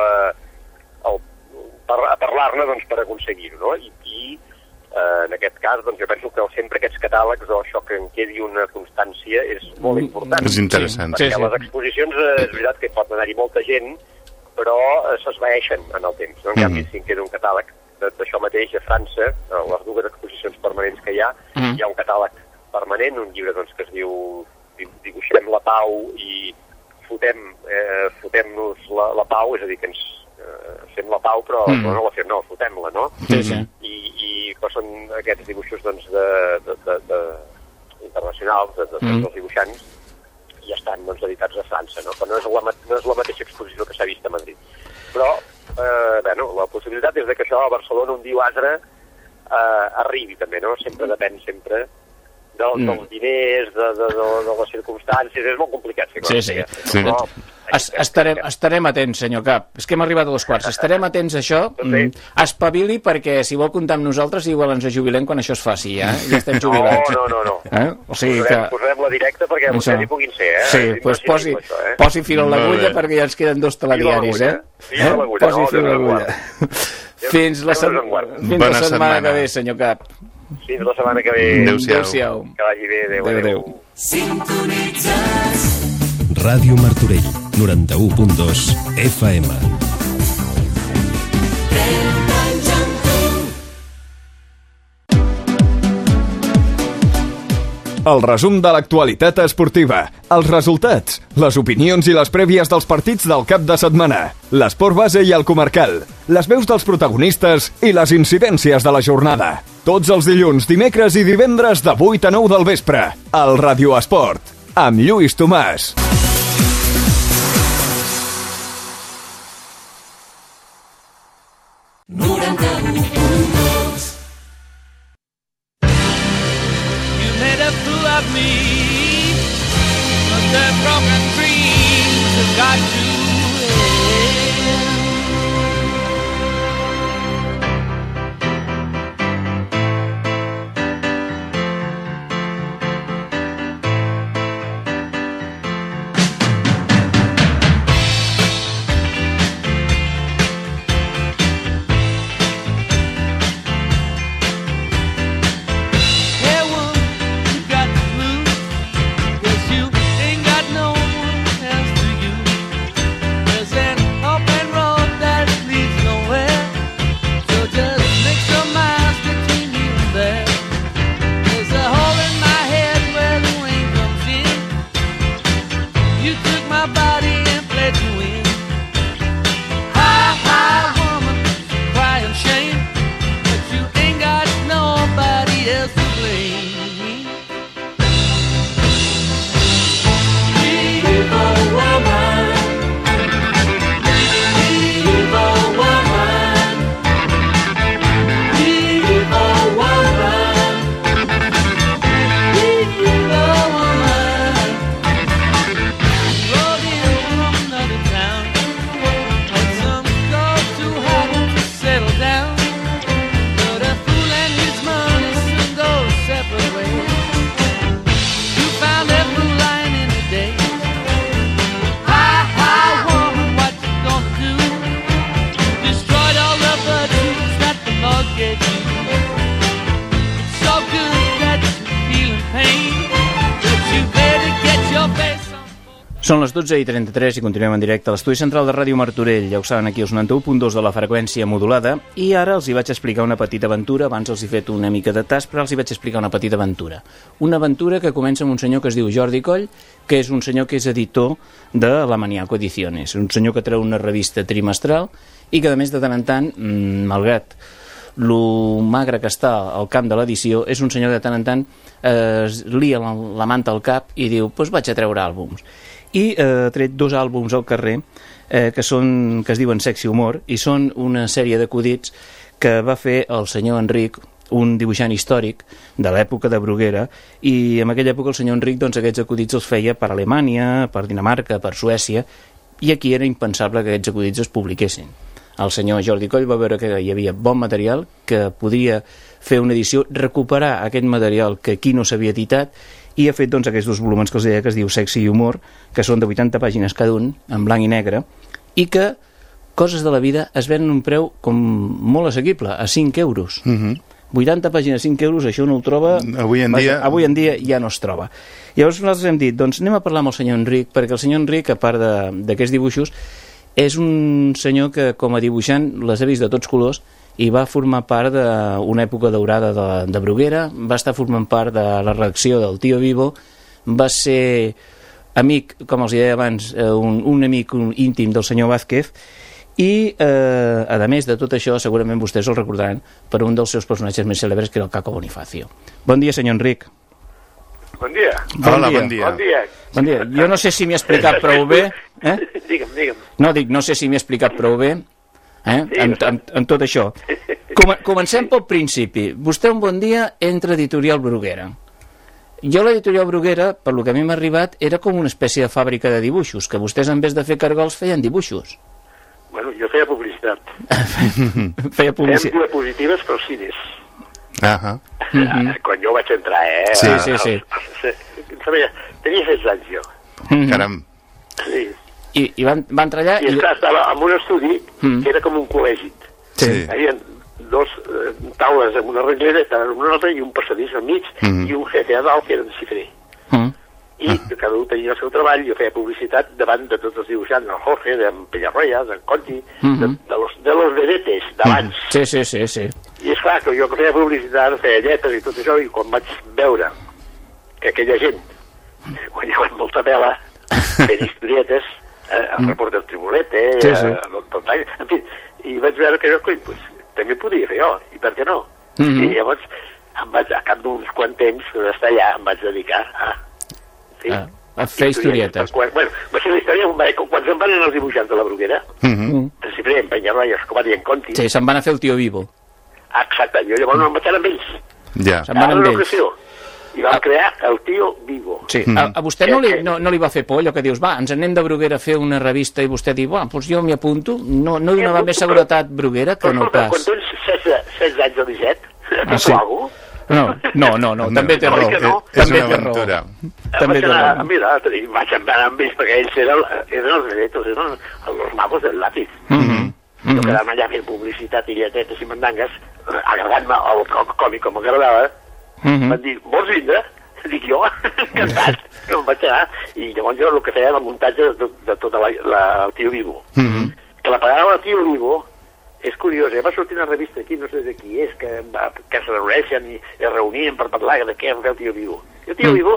[SPEAKER 6] a parlar-ne doncs, per aconseguir-ho, no? I en aquest cas, doncs, jo penso que sempre aquests catàlegs o això que en quedi una constància és molt important.
[SPEAKER 5] És interessant.
[SPEAKER 6] Perquè les exposicions és veritat que pot anar-hi molta gent, però s'esvaeixen en el temps. No? En canvi, si en queda un catàleg d'això mateix a França, les dues exposicions permanents que hi ha un catàleg permanent, un llibre doncs, que es diu Dibuixem la pau i fotem-nos la pau, és a dir, que ens fem la pau, però no la fem, no, fotem-la, no? I són aquests dibuixos doncs, internacionals dels dibuixants i estan doncs, editats a França, no? Però no és la mateixa exposició que s'ha vist a Madrid. Però, la possibilitat és que això a Barcelona un dia o altre arribi també, no? Sempre depèn dels diners, de les circumstàncies, és molt complicat fer coses.
[SPEAKER 4] Estarem atents, senyor Cap. És que hem arribat a 2:15. Estarem atents a això. Espavili perquè si vol comptar amb nosaltres igual ens jubilem quan això es faci, ja estem jubilats.
[SPEAKER 6] No.
[SPEAKER 4] O sigui que...
[SPEAKER 6] Posarem la directa perquè vostès hi puguin ser,
[SPEAKER 4] Sí, doncs posi fil a l'agulla perquè ja ens queden 2 telediaris, Posi fil a l'agulla. Fins la setmana que ve, senyor Cap.
[SPEAKER 6] Fins la setmana que ve.
[SPEAKER 4] Adéu-siau.
[SPEAKER 6] Que vagi bé, adéu.
[SPEAKER 3] Ràdio Martorell. 91.2 FM.
[SPEAKER 7] El resum de l'actualitat esportiva, els resultats, les opinions i les prèvies dels partits del cap de setmana, l'esport base i el comarcal, les veus dels protagonistes i les incidències de la jornada. Tots els dilluns, dimecres i divendres de 8 a 9 del vespre, al Radio Esport, amb Lluís Tomàs.
[SPEAKER 8] Me, but the broken dreams have got to
[SPEAKER 4] Són les 12:33 i continuem en directe a l'estudi central de Ràdio Martorell. Ja ho saben, aquí els 91.2 de la freqüència modulada. I ara els hi vaig explicar una petita aventura. Abans els he fet una mica de tas, però els hi vaig explicar una petita aventura. Una aventura que comença amb un senyor que es diu Jordi Coll, que és un senyor que és editor de La Maniaco Ediciones. Un senyor que treu una revista trimestral i que, a més, de tant en tant, malgrat lo magre que està al camp de l'edició, és un senyor que de tant en tant es lia la manta al cap i diu, doncs vaig a treure àlbums. I ha tret 2 àlbums al carrer que es diuen Sexy Humor, i són una sèrie d'acudits que va fer el senyor Enric, un dibuixant històric de l'època de Bruguera, i en aquella època el senyor Enric doncs, aquests acudits els feia per Alemanya, per Dinamarca, per Suècia, i aquí era impensable que aquests acudits es publiquessin. El senyor Jordi Coll va veure que hi havia bon material, que podia fer una edició, recuperar aquest material que aquí no s'havia editat, i ha fet doncs, aquests 2 volums que els deia, que es diu Sexy Humor, que són de 80 pàgines cada un, en blanc i negre, i que coses de la vida es venen un preu com molt assequible, a 5 euros. 80 pàgines a 5 euros, això no ho troba... Avui en dia ja no es troba. Llavors nosaltres hem dit, doncs anem a parlar amb el senyor Enric, perquè el senyor Enric, a part d'aquests dibuixos, és un senyor que com a dibuixant les ha vist de tots colors, i va formar part d'una època daurada de Bruguera, va estar formant part de la redacció del Tío Vivo, va ser amic, com els deia abans, un amic íntim del senyor Vázquez, i a més de tot això segurament vostès el recordaran per un dels seus personatges més cèlebres, que era el Caco Bonifacio. Bon dia, senyor Enric.
[SPEAKER 9] Bon dia.
[SPEAKER 5] Hola, bon dia.
[SPEAKER 4] Bon dia. Jo no sé si m'he explicat prou bé.
[SPEAKER 9] Digue'm.
[SPEAKER 4] No sé si m'he explicat prou bé. En tot això. Comencem pel principi. Vostè un bon dia entra a Editorial Bruguera. Jo l'Editorial Bruguera, per lo que a mi m'ha arribat, era com una espècie de fàbrica de dibuixos, que vostès en vez de fer cargols feien dibuixos.
[SPEAKER 9] Bueno, jo feia publicitat.
[SPEAKER 4] Feia publicitat.
[SPEAKER 9] Fèiem diapositives per als cines. Quan jo vaig entrar,
[SPEAKER 4] Sí.
[SPEAKER 9] Tenia 16 anys jo.
[SPEAKER 5] Caram.
[SPEAKER 9] Sí.
[SPEAKER 4] I va entrar allà...
[SPEAKER 9] I estava en un estudi que era com un col·legi.
[SPEAKER 5] Sí.
[SPEAKER 9] Hi havia 2 taules amb una renglera, en una altra, i un passadís al mig, i un jefe a dalt que era de xifrer. I cada un tenia el seu treball, jo feia publicitat davant de tots els dibuixants, del Jorge, d'en Peñarroya, d'en Conti, de los vedetes d'abans.
[SPEAKER 4] Sí.
[SPEAKER 9] I esclar, que jo feia publicitat, feia lletres i tot això, i quan vaig veure que aquella gent guanyaven molta pela fent historietes, el reporter del Tribulete, en fi, i vaig veure que jo, també podia fer jo, i per què no? I llavors, a cap d'uns quants temps d'estar allà, em vaig dedicar
[SPEAKER 4] a fer historietes.
[SPEAKER 9] Bueno, va ser la història quan se'n van anar els dibuixants de la Bruguera, Cifré, en Peñarroya, Escobar i en Conti.
[SPEAKER 4] Sí, se'n van a fer el Tio Vivo.
[SPEAKER 9] Exacte, jo llavors no em vaig anar amb ells.
[SPEAKER 4] Se'n van amb ells.
[SPEAKER 9] I vam crear el Tio Vivo.
[SPEAKER 4] Sí. A vostè no li va fer por allò que dius, va, ens anem de Bruguera a fer una revista i vostè diu, doncs jo m'hi apunto? No donava més seguretat Bruguera que no pas.
[SPEAKER 9] Quan tens 16 anys o 17, et alguna cosa?
[SPEAKER 4] No, també té raó.
[SPEAKER 5] És una aventura.
[SPEAKER 9] Vaig anar amb ells perquè ells eren els vedetos, eren els magos del lápiz. Jo quedava allà fent publicitat i lletetes i mandangues, agradant-me el còmic com m'agradava. Van dir, vols vindre? Dic jo, encantat, que em vaig anar. I llavors jo el que feia era el muntatge de tot el Tio Vivo. Que la pagava el Tio Vivo és curiós, va sortir una revista aquí, no sé de qui és, que es reuneixen i es reunien per parlar de què era el Tio Vivo. I el Tio Vivo,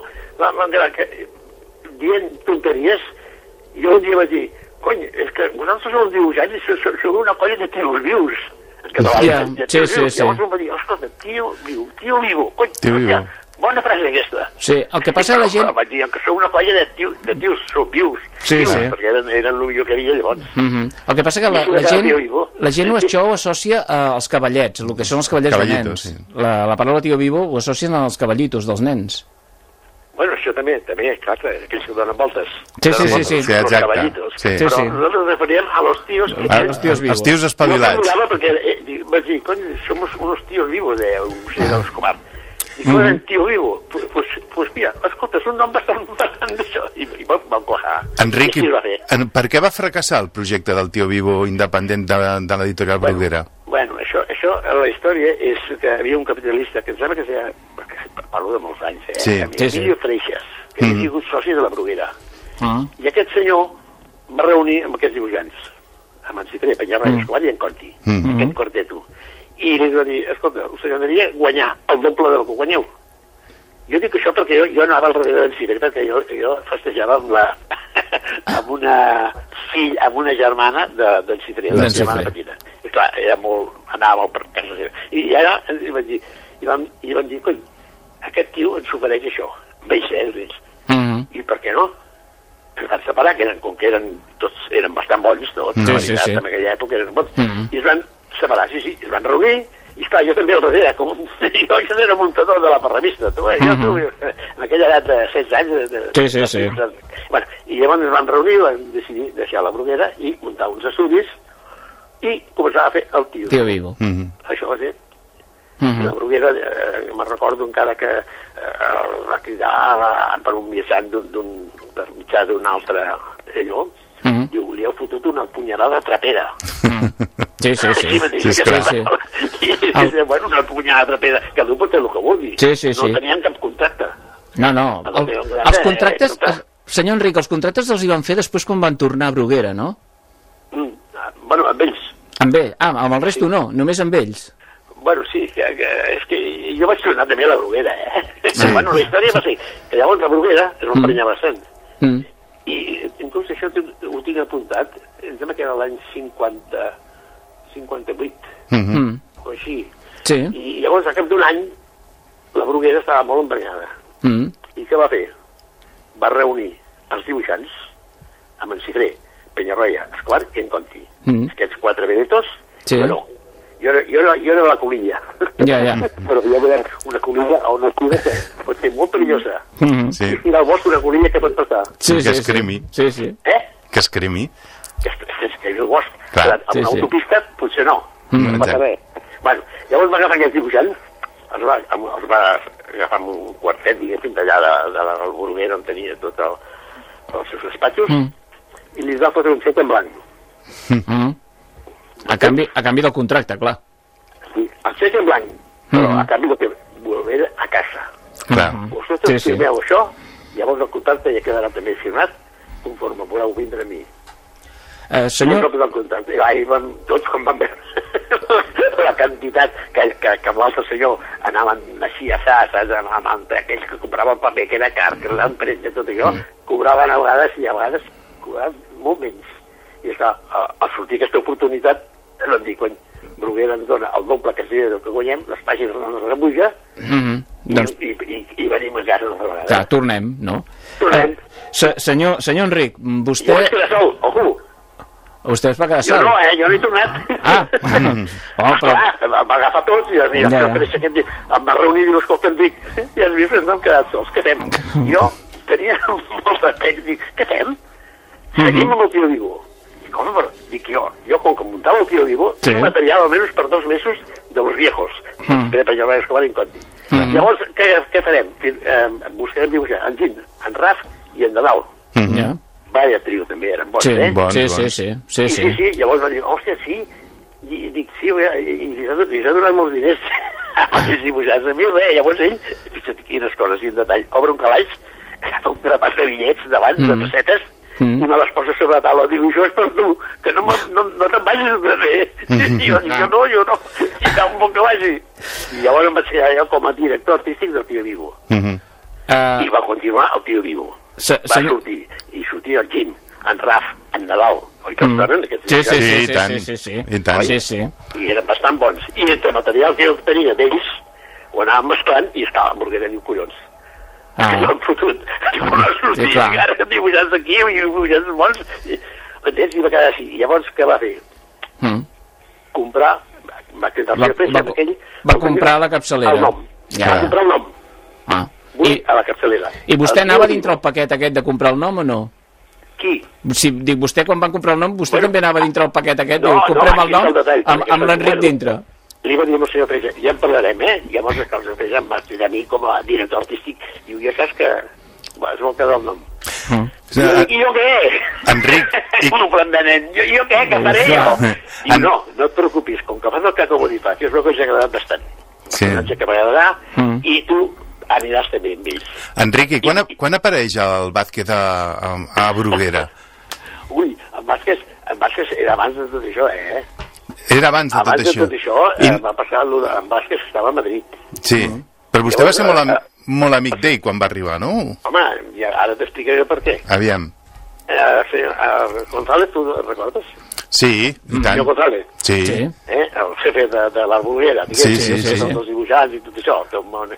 [SPEAKER 9] dient tonteries, jo un dia vaig dir, cony, és que vosaltres sou els dibuixants i sou una colla de tios vius.
[SPEAKER 4] Sí.
[SPEAKER 9] Llavors em va dir, escolta, Tio Vivo, cony, bona frase aquesta.
[SPEAKER 4] Sí, el que passa a la gent...
[SPEAKER 9] Vaig dir que sou una colla de tios, sou vius.
[SPEAKER 4] Sí.
[SPEAKER 9] Perquè eren el millor que havia llavors.
[SPEAKER 4] El que passa que la gent això ho associa als cavallets, el que són els cavallets de nens. La paraula Tio Vivo ho associen als cavallitos dels nens.
[SPEAKER 9] Bueno, això també, clar, aquells que donen voltes.
[SPEAKER 4] Sí,
[SPEAKER 5] exacte.
[SPEAKER 9] Però nosaltres ens referíem a los tios...
[SPEAKER 5] Els tios espavilats.
[SPEAKER 9] No perquè vaig dir, cony, somos unos tios vivos, dels Comar. I quan era Tio Vivo, pues mira, escolta, és un nom bastant d'això. I vam quajar.
[SPEAKER 5] Enric, per què va fracassar el projecte del Tio Vivo independent de l'editorial Bruguera?
[SPEAKER 9] Bueno, això, la història és que hi havia un capitalista que em sembla que sea, parlo de molts anys, Emilio Freixas, que havia sigut soci de la Bruguera. I aquest senyor va reunir amb aquests dibuixants, amb en Cifré, Peñarroya, Escobar i en Conti, aquest quarteto. I li va dir, escolta, us agradaria guanyar el doble del que guanyeu. Jo dic això perquè jo anava al darrere d'en Cifré, perquè jo festejava amb una germana d'en Cifré, la germana petita. I clar, anava molt per casa seva. I ara li van dir, cony, aquest tio ens ofereix això, amb ells. I per què no? Es van separar, com que tots eren bastant bons, tots, en aquella època eren bons, i es van separar, es van reunir, i esclar, jo també al darrere, jo era muntador de la revista, en aquella edat de 16 anys.
[SPEAKER 4] Sí.
[SPEAKER 9] Bueno, i llavors es van reunir, van decidir deixar la Bruguera i muntar uns estudis i començar a fer el Tio
[SPEAKER 4] Vivo.
[SPEAKER 9] Això va ser. La Bruguera, me'n recordo encara que va cridar per un mitjan per mitjà d'un altre allò, diu, li heu fotut una punyalada trapera.
[SPEAKER 4] Sí.
[SPEAKER 9] Bueno, una punyalada trapera, cada un pot fer el que vulgui. No tenien cap contracte.
[SPEAKER 4] No. Els contractes, senyor Enric, els contractes els hi van fer després quan van tornar a Bruguera, no?
[SPEAKER 9] Bueno, amb ells.
[SPEAKER 4] Amb ell? Amb el resto no, només amb ells.
[SPEAKER 9] Bueno, sí, és que jo vaig tornar també a la Bruguera, Bueno, la història va ser que llavors la Bruguera es va emprenyar bastant. I inclús això ho tinc apuntat, em sembla que era l'any 58, o així. I llavors, a cap d'un any, la Bruguera estava molt emprenyada. I què va fer? Va reunir els dibuixants amb en Cifré, Peñarroya, Escobar i en Conti. Aquests 4 vedetos, bueno, jo era la colilla. Però jo veia una colilla o una colilla que pot ser molt perillosa. I al bosc una colilla que pot passar.
[SPEAKER 5] Que es cremi. Que es cremi.
[SPEAKER 9] Que es cremi al bosc. Amb una autopista potser no. No passa res. Bueno, llavors va agafar aquests dibuixants, els va agafar amb un quartet, diguéssim, d'allà de la Bruguera on tenia tots els seus despatxos, i li va fotre un xec en blanc.
[SPEAKER 4] A canvi del contracte, clar.
[SPEAKER 9] Sí, el xec en blanc, però a canvi del que volver a casa.
[SPEAKER 5] Clar.
[SPEAKER 9] Vosaltres firmeu això Llavors el contracte ja quedarà també firmat, conforme voleu vindre a mi.
[SPEAKER 4] Senyor...
[SPEAKER 9] Ahir vam, tots com van veure la quantitat que amb l'altre senyor anaven així saps, amb aquells que compraven paper, que era car, que l'han pres de tot això, cobraven a vegades i a vegades cobraven molt menys. I esclar, al sortir aquesta oportunitat, vam dir, quan Bruguera ens dona el doble que sigui del que guanyem, les pàgines no ens rebuja, i venim a casa una vegada.
[SPEAKER 4] Clar, tornem, no?
[SPEAKER 9] Tornem.
[SPEAKER 4] Senyor Enric, vostè...
[SPEAKER 9] Jo vaig quedar sol, ojo!
[SPEAKER 4] Vostè es va quedar sol?
[SPEAKER 9] Jo no, jo no he tornat. Però... va agafar tots i em va reunir i dius, escolta, Enric, i has vist, ens hem quedat sols, què fem? Jo tenia molt de peix, dic, què fem? Seguim amb el Tio Vivo. Dic, home, però, dic jo com que muntava el Tio Vivo, tinc material almenys per 2 mesos de los viejos, per allò Escobar en Conti. Llavors, què farem? Buscarem dibuixar en Gin, en Raf i en Nadal. Vaya trio també, eren bons, Sí, llavors va dir, hòstia, sí, i dic, sí, i li ha donat molts diners els dibuixats a mi, llavors ell, fixa't quines coses i en detall, obre un calaix, agafa un grapat de bitllets davant, de pessetes, i me les posa sobre la taula, diu, això és per tu, que no te'n vagis de bé. I jo dic, jo no, i tan bon que vagi. I llavors em vaig quedar jo com a director artístic del Tio Vivo. I va continuar el Tio Vivo. Va sortir, i sortia el Gin, en Raf, en Nadal, oi que els donen aquests?
[SPEAKER 5] Sí,
[SPEAKER 9] i eren bastant bons. I entre material que jo tenia d'ells, ho anàvem mesclant, i esclar, la Bruguera diu, collons, que no han fotut, no ha sortit, ara que dibuixats aquí, i dibuixats bons, entens? I va quedar així. I llavors, què va fer? Comprar, va
[SPEAKER 4] comprar la capçalera.
[SPEAKER 9] El nom, va comprar el nom. A la capçalera.
[SPEAKER 4] I vostè anava dintre el paquet aquest de comprar el nom o no?
[SPEAKER 9] Qui?
[SPEAKER 4] Si dic, vostè quan van comprar el nom, vostè també anava dintre el paquet aquest, diu, comprem el nom amb l'Enric dintre.
[SPEAKER 9] Li va dir al senyor Freixas, ja en parlarem, Llavors el senyor Freixas em va explicar a mi com a director artístic, diu, ja saps que es vol quedar el nom. I jo què?
[SPEAKER 5] Enric...
[SPEAKER 9] Jo què faré jo? Diu, no et preocupis, com que fas el Caco Bonifacio, és el que us ha agradat bastant. Que m'agradarà, i tu aniràs també amb ells.
[SPEAKER 5] Enric, i quan apareix el Vázquez a Bruguera?
[SPEAKER 9] Ui, en Vázquez era abans de tot això,
[SPEAKER 5] Era abans de tot això.
[SPEAKER 9] Abans de tot això va passar en Vázquez, que estava a Madrid.
[SPEAKER 5] Sí, però vostè va ser molt amic d'ell quan va arribar, no?
[SPEAKER 9] Home, ara t'explicaré per què.
[SPEAKER 5] Aviam.
[SPEAKER 9] González, tu recordes?
[SPEAKER 5] Sí, i tant.
[SPEAKER 9] Senyor González.
[SPEAKER 5] Sí.
[SPEAKER 9] El jefe de la Bruguera, diguem, els dibuixants i tot això,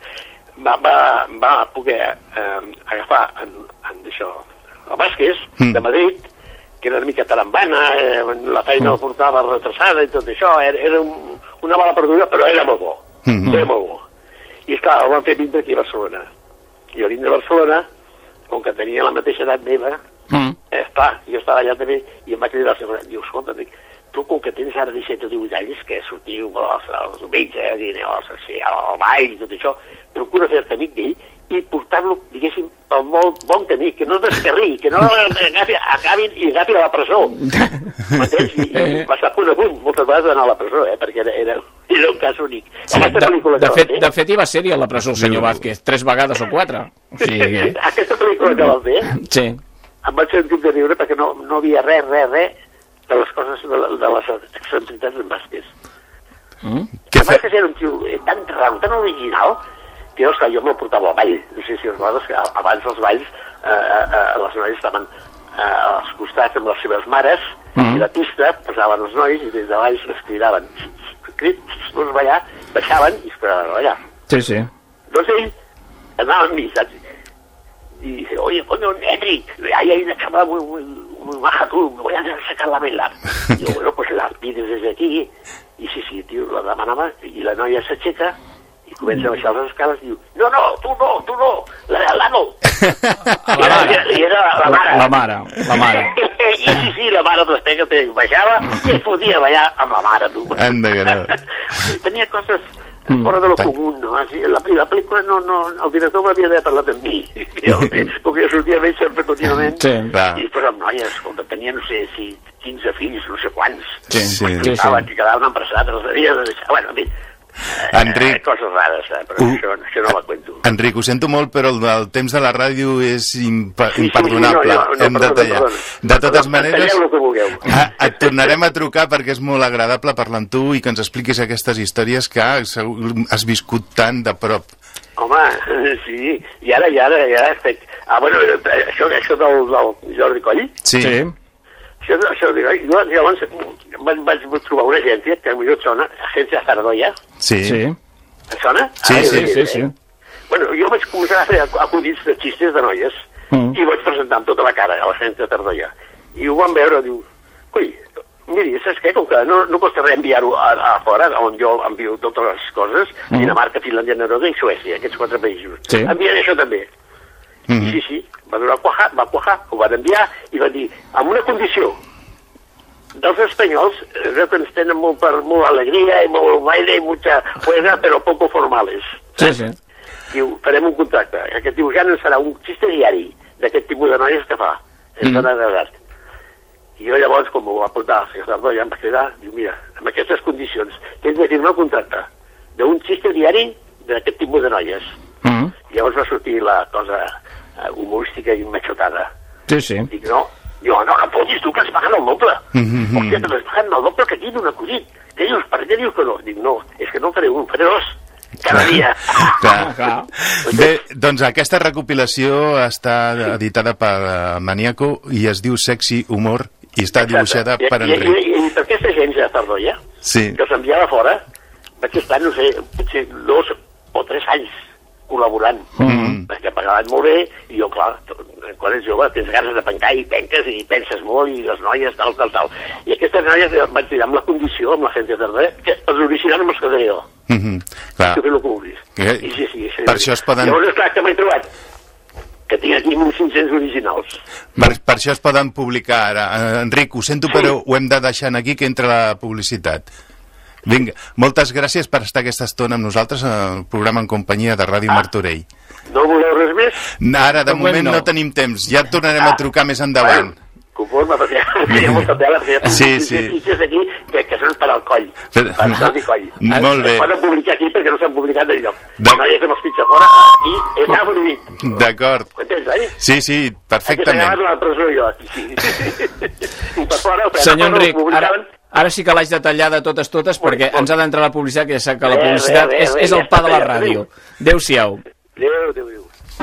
[SPEAKER 9] va poder agafar el Vázquez de Madrid, que era una mica tarambana, la feina la portava retrasada i tot això, era una mala perduda, però era molt bo, era molt bo. I esclar, el van fer vindre aquí a Barcelona. I jo vindre a Barcelona, com que tenia la mateixa edat meva, esclar, jo estava allà també, i em va cridar la segona, diu, escolta, tu com que tens ara 17 o 18 anys, que sortiu els diumenges, al ball i tot això, procura fer-te amic d'ell i portar-lo, diguéssim, pel molt bon camí, que no descarri, que no acabin i agafi a la presó. M'entens? I va estar punt a punt moltes vegades d'anar a la presó, perquè era un cas únic.
[SPEAKER 4] De fet, hi va ser-hi a la presó el senyor Vázquez, 3 vegades o 4.
[SPEAKER 9] Aquesta pel·lícula que va fer, em vaig sentir de riure perquè no havia res de les coses, de les excentritats d'en Vázquez. Vázquez era un tio tan raro, tan original, que jo me'l portava al ball. No sé si us recordes que abans dels balls les noies estaven als costats amb les seves mares i la pista posaven els nois i des de baix es cridaven. Tots ballar, baixaven i es quedaven a ballar.
[SPEAKER 4] Sí.
[SPEAKER 9] Doncs ell anava amb mi, saps? Y dice, oye, coño, Enric, ahí hay una chava muy baja, tú, me voy a sacar la vela. Digo, bueno, pues la pides desde aquí. I sí, tio, la demanava, i la noia s'aixeca i comença a baixar les escales i diu, no, tu no, la no. I era la mare. I sí, la mare que baixava i podia ballar amb la mare, tu.
[SPEAKER 5] Anda que no.
[SPEAKER 9] Tenia coses fora de lo comú, no? La pel·lícula el director m'havia de parlar amb mi, perquè jo sortia amb ell sempre contínuament, i després amb noies, escolta, tenia, no sé, si 15 fills, no sé quants, que quedaven embarassats, els havia de deixar, bueno,
[SPEAKER 5] Enric...
[SPEAKER 9] Coses rares, però això no la cuento.
[SPEAKER 5] Enric, ho sento molt, però el temps de la ràdio és imperdonable. Hem de tallar. De totes maneres, et tornarem a trucar perquè és molt agradable parlar amb tu i que ens expliquis aquestes històries que has viscut tan de prop.
[SPEAKER 9] Home, sí, i ara estic... bueno, això del Jordi Coll?
[SPEAKER 5] Sí.
[SPEAKER 9] Això, llavors vaig trobar una agència que potser et sona, Agència Zardoya.
[SPEAKER 5] Sí.
[SPEAKER 9] Et sona?
[SPEAKER 4] Sí.
[SPEAKER 9] Bueno, jo vaig començar a fer acudits de xistes de noies i vaig presentar amb tota la cara a l'Agència Zardoya. I ho van veure, diu, coi, miri, saps què? Com que no costa res enviar-ho a fora, on jo envio totes les coses, Dinamarca, Finlàndia, Noruega i Suècia, aquests 4 països. Envien això també. Sí, va quajar, ho van enviar i van dir, amb una condició, dels espanyols, que ens tenen molt alegria i molt baile i mucha juega, però poco formales.
[SPEAKER 4] Sí.
[SPEAKER 9] Diu, farem un contracte. Aquest diu, ja no serà un xiste diari d'aquest tipus de noies que fa. És una agradat. I jo llavors, com ho va portar a César, ja em va quedar, diu, mira, amb aquestes condicions, tens de firmar un contracte d'un xiste diari d'aquest tipus de noies. Llavors va sortir la cosa humorística i machotada.
[SPEAKER 4] Sí.
[SPEAKER 9] Dic, no fotis tu, que ens paguen el doble. Hòstia, que ens paguen el doble que aquí d'un acudit. Què dius? Per què dius que no? Dic, no, és que no faré un, faré 2. Cada dia.
[SPEAKER 5] Clar. Bé, doncs aquesta recopilació està editada per Maniaco i es diu Sexy Humor i està dibuixada per Enric.
[SPEAKER 9] I per aquesta agència de Zardoya, que els enviava fora, vaig estar, no sé, potser 2 o 3 anys col·laborant, perquè pagaven molt bé, i jo, clar, quan ets jove tens ganes de pencar i penques i penses molt, i les noies, tal. I aquestes noies vaig tirar amb la condició, amb l'agència de Zardoya, que els originals me'ls quedaré jo.
[SPEAKER 5] Clar.
[SPEAKER 9] Que no publis. Sí.
[SPEAKER 5] Per això es poden...
[SPEAKER 9] Llavors, clar, que m'he trobat que tinc aquí uns 500 originals.
[SPEAKER 5] Per això es poden publicar ara. Enric, ho sento, però ho hem de deixar aquí, que entra la publicitat. Vinga, moltes gràcies per estar aquesta estona amb nosaltres al programa en companyia de Ràdio Martorell.
[SPEAKER 9] No voleu res més?
[SPEAKER 5] Ara, de moment no tenim temps. Ja et tornarem a trucar més endavant.
[SPEAKER 9] Conforme, perquè hi ha molta tela.
[SPEAKER 5] Sí.
[SPEAKER 9] Aquí que són per al coll. Per al coll.
[SPEAKER 5] Molt bé.
[SPEAKER 9] Es poden publicar aquí perquè no s'han publicat enlloc. No hi ha que me'ls pitja fora. Aquí està prohibit.
[SPEAKER 5] D'acord.
[SPEAKER 9] Entens, oi?
[SPEAKER 5] Sí, perfectament.
[SPEAKER 9] Aquí s'ha la presó jo, aquí. Per fora,
[SPEAKER 4] senyor Enric, ara sí que l'haig de tallar de totes, perquè ens ha d'entrar la publicitat, que ja sap que la publicitat és el pa de la ràdio. Adéu-siau.
[SPEAKER 9] Adéu.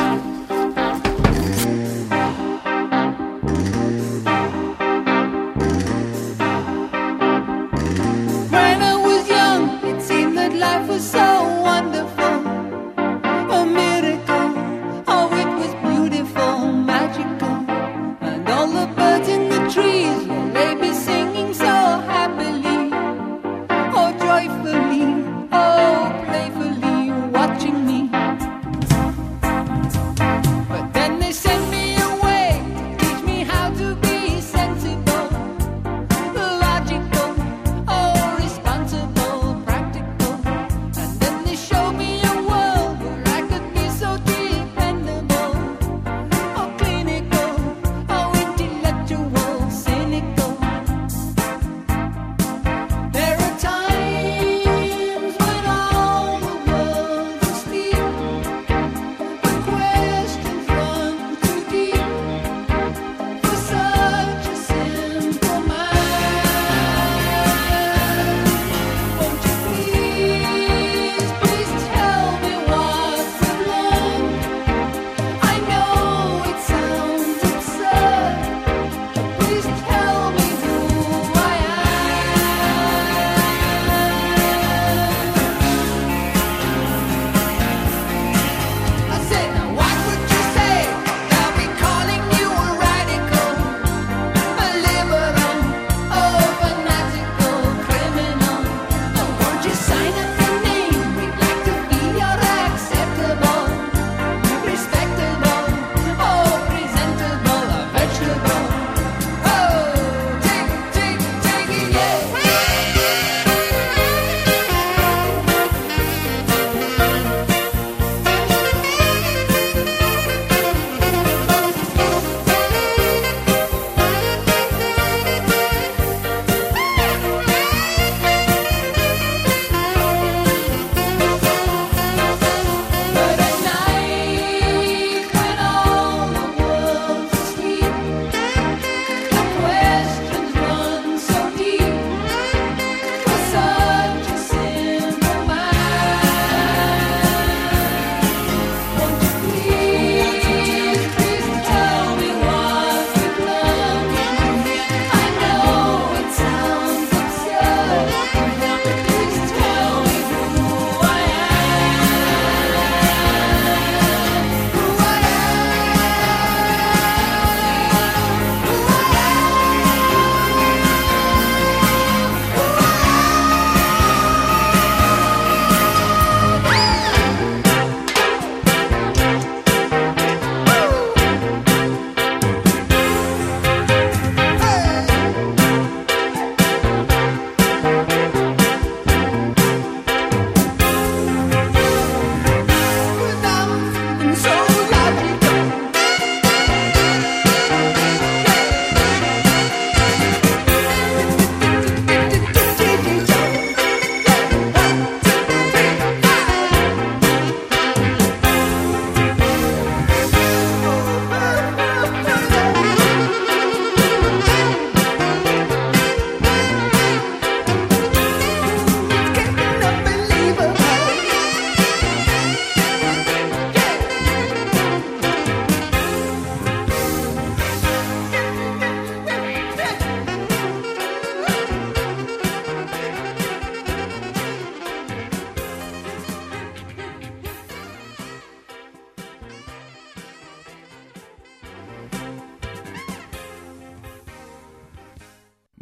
[SPEAKER 10] When I was young, it seemed that life was so wonderful, a miracle. Oh, it was beautiful, magical, and all the birds in the trees, well, they be singing so happily, oh, joyfully, oh, playfully, watching me.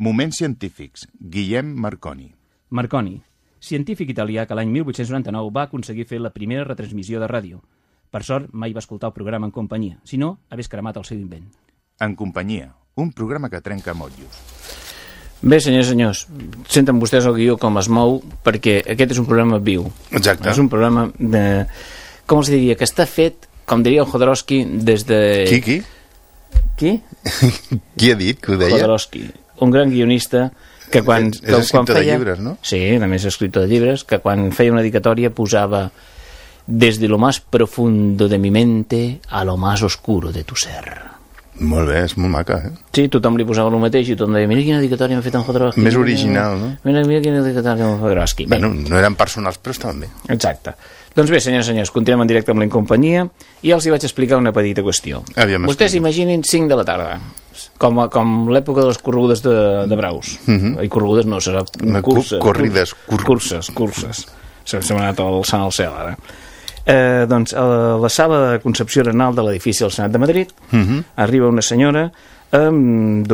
[SPEAKER 5] Moments científics. Guillem Marconi.
[SPEAKER 11] Marconi, científic italià que l'any 1899 va aconseguir fer la primera retransmissió de ràdio. Per sort, mai va escoltar el programa en companyia, si no, hagués cremat el seu invent.
[SPEAKER 5] En companyia, un programa que trenca motllos.
[SPEAKER 4] Bé, senyors i senyors, senten vostès el guió com es mou, perquè aquest és un programa viu.
[SPEAKER 5] Exacte.
[SPEAKER 4] És un programa de... Com els diria? Que està fet, com diria el Jodorowsky, des de...
[SPEAKER 5] Qui? Qui ha dit que ho deia?
[SPEAKER 4] Jodorowsky, un gran guionista que quan...
[SPEAKER 5] És escriptor de llibres, no?
[SPEAKER 4] Sí, també és escriptor de llibres, que quan feia una dedicatòria posava desde lo más profundo de mi mente a lo más oscuro de tu ser.
[SPEAKER 5] Molt bé, és molt maca, eh?
[SPEAKER 4] Sí, tothom li posava el mateix i tothom deia, mira quina dedicatòria m'ha fet en Jodorowsky.
[SPEAKER 5] Més original, no?
[SPEAKER 4] Mira quina dedicatòria en Jodorowsky.
[SPEAKER 5] Bueno, no eren personals, però estaven bé.
[SPEAKER 4] Exacte. Doncs bé, senyors i senyors, continuem en directe amb la Incompanyia i els hi vaig explicar una petita qüestió. Vostès imaginin 5 de la tarda, com l'època de les corregudes de braus. I corregudes no, serà
[SPEAKER 5] corrides.
[SPEAKER 4] Curses. Se m'ha anat el sant al cel, ara. Doncs a la sala de concepció renal de l'edifici del Senat de Madrid arriba una senyora amb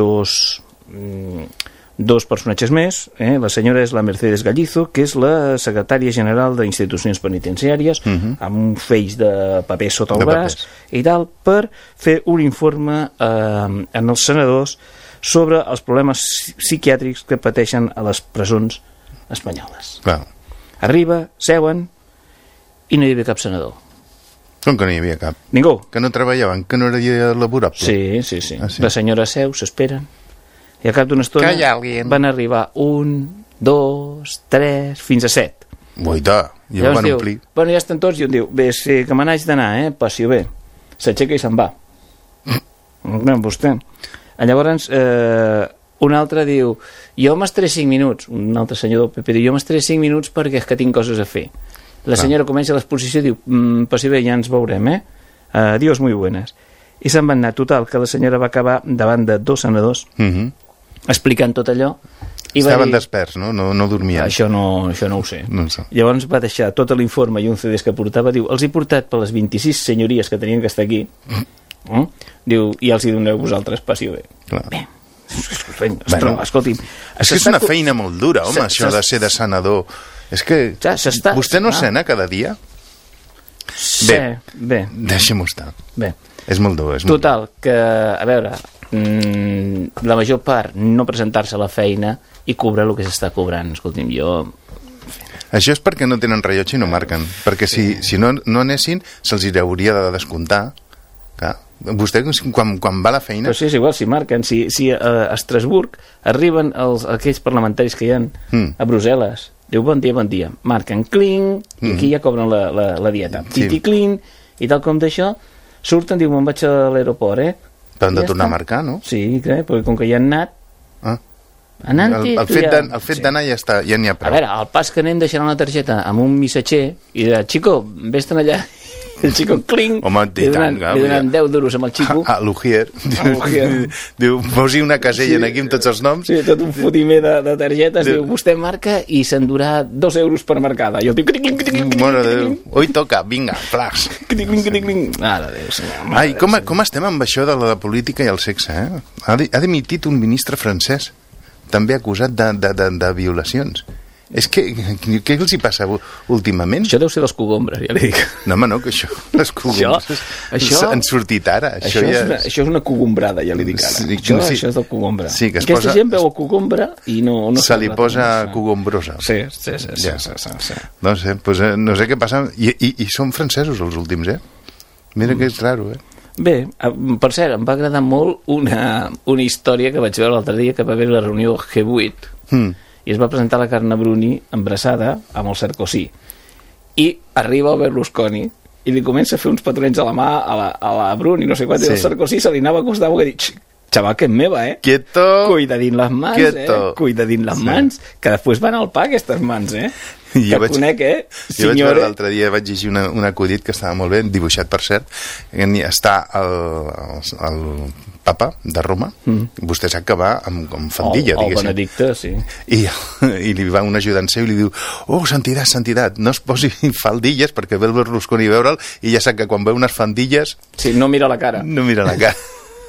[SPEAKER 4] dos personatges més. La senyora és la Mercedes Gallizo, que és la secretària general d'institucions penitenciàries, amb un feix de paper sota el braç i tal, per fer un informe en els senadors sobre els problemes psiquiàtrics que pateixen a les presons espanyoles.
[SPEAKER 5] Clar.
[SPEAKER 4] Arriba, seuen i no hi havia cap senador.
[SPEAKER 5] Com que no hi havia cap?
[SPEAKER 4] Ningú.
[SPEAKER 5] Que no treballaven, que no era dia laborable?
[SPEAKER 4] Sí. Ah, sí. La senyora seu, s'esperen, i al cap d'una estona van arribar 1, 2, 3, fins a 7.
[SPEAKER 5] Boita, i ho van omplir.
[SPEAKER 4] Bueno, ja estan tots, i un diu, bé, sí, que me n'haig d'anar, passi-ho bé. S'aixeca i se'n va. Vostè. Llavors, un altre diu, jo m'estaré 5 minuts. Un altre senyor del PP diu, jo m'estaré 5 minuts perquè és que tinc coses a fer. La senyora comença l'exposició i diu, passi bé, ja ens veurem, adiós, muy buenas. I se'n van anar. Total, que la senyora va acabar davant de 2 senadors explicant tot allò. I
[SPEAKER 5] estaven desperts, no? No dormien.
[SPEAKER 4] Això no ho sé. Llavors va deixar tot l'informe i un CD que portava. Diu, els he portat per les 26 senyories que tenien que estar aquí. Diu, i els hi doneu vosaltres, passi bé. Bé. Escolti'm,
[SPEAKER 5] és que és una feina molt dura, home, això de ser de senador. És que vostè no sena cada dia? Bé. Deixem-ho estar.
[SPEAKER 4] Bé.
[SPEAKER 5] És molt dur.
[SPEAKER 4] Total, que, a veure, la major part no presentar-se a la feina i cobrar el que s'està cobrant. Escolti'm, jo...
[SPEAKER 5] Això és perquè no tenen rellotge i no marquen. Perquè si no anessin, se'ls hauria de descomptar. Clar. Vostè, quan va a la feina...
[SPEAKER 4] Però sí, és igual, si marquen. Si a Estrasburg arriben aquells parlamentaris que hi ha a Brussel·les, diu, bon dia, marquen cling, i aquí ja cobren la dieta. Titi cling, i tal com d'això, surten, diu, me'n vaig a l'aeroport,
[SPEAKER 5] Però han de tornar a marcar, no?
[SPEAKER 4] Sí, perquè com que ja han anat...
[SPEAKER 5] El fet d'anar ja està, ja n'hi ha prou.
[SPEAKER 4] A veure, al pas que anem deixaran la targeta amb un missatger i dirà, xico, vés-te'n allà. El xico, cling, li donen 10 duros amb el xico.
[SPEAKER 5] L'Ujier. Diu, posi una casella aquí amb tots els noms.
[SPEAKER 4] Sí, tot un fotimer de targetes. Diu, vostè marca i s'endurà 2 euros per marcada. I el diu...
[SPEAKER 5] Mare de Déu. Hoy toca, vinga, flash.
[SPEAKER 4] Mare de Déu, senyor.
[SPEAKER 5] Ai, com estem amb això de la política i el sexe, Ha dimitit un ministre francès, també acusat de violacions. És que, què els hi passa últimament?
[SPEAKER 4] Això deu ser dels cogombres, ja li dic.
[SPEAKER 5] No, home, no, que això, les cogombres han sortit ara.
[SPEAKER 4] Això és una cogombrada, ja li dic ara. Això és del cogombra.
[SPEAKER 5] Sí,
[SPEAKER 4] aquesta gent veu el cogombra i no...
[SPEAKER 5] Se li posa cogombrosa.
[SPEAKER 4] Sí.
[SPEAKER 5] No sé, no sé què passa. I són francesos els últims, Mira que és raro,
[SPEAKER 4] Bé, per cert, em va agradar molt una història que vaig veure l'altre dia, que va haver la reunió G8, i es va presentar la Carme Bruni embrassada amb el Sarkozy, i arriba el Berlusconi i li comença a fer uns petronets a la mà a la Bruni, no sé quant, i el Sarkozy se li anava a costar i dic, chaval, que és meva,
[SPEAKER 5] Quieto.
[SPEAKER 4] Cuidadín les mans, Cuidadín les mans, que després van al pa aquestes mans,
[SPEAKER 5] Jo vaig
[SPEAKER 4] veure
[SPEAKER 5] l'altre dia, vaig llegir un acudit que estava molt bé, dibuixat per cert, està el papa de Roma, vostè sap que va amb faldilla,
[SPEAKER 4] diguéssim. El Benedicte, sí.
[SPEAKER 5] I li va un ajudant seu i li diu, santidad, no es posi faldilles perquè ve el Berlusconi a veure'l i ja sap que quan veu unes faldilles...
[SPEAKER 4] Sí, no mira la cara.
[SPEAKER 5] No mira la cara.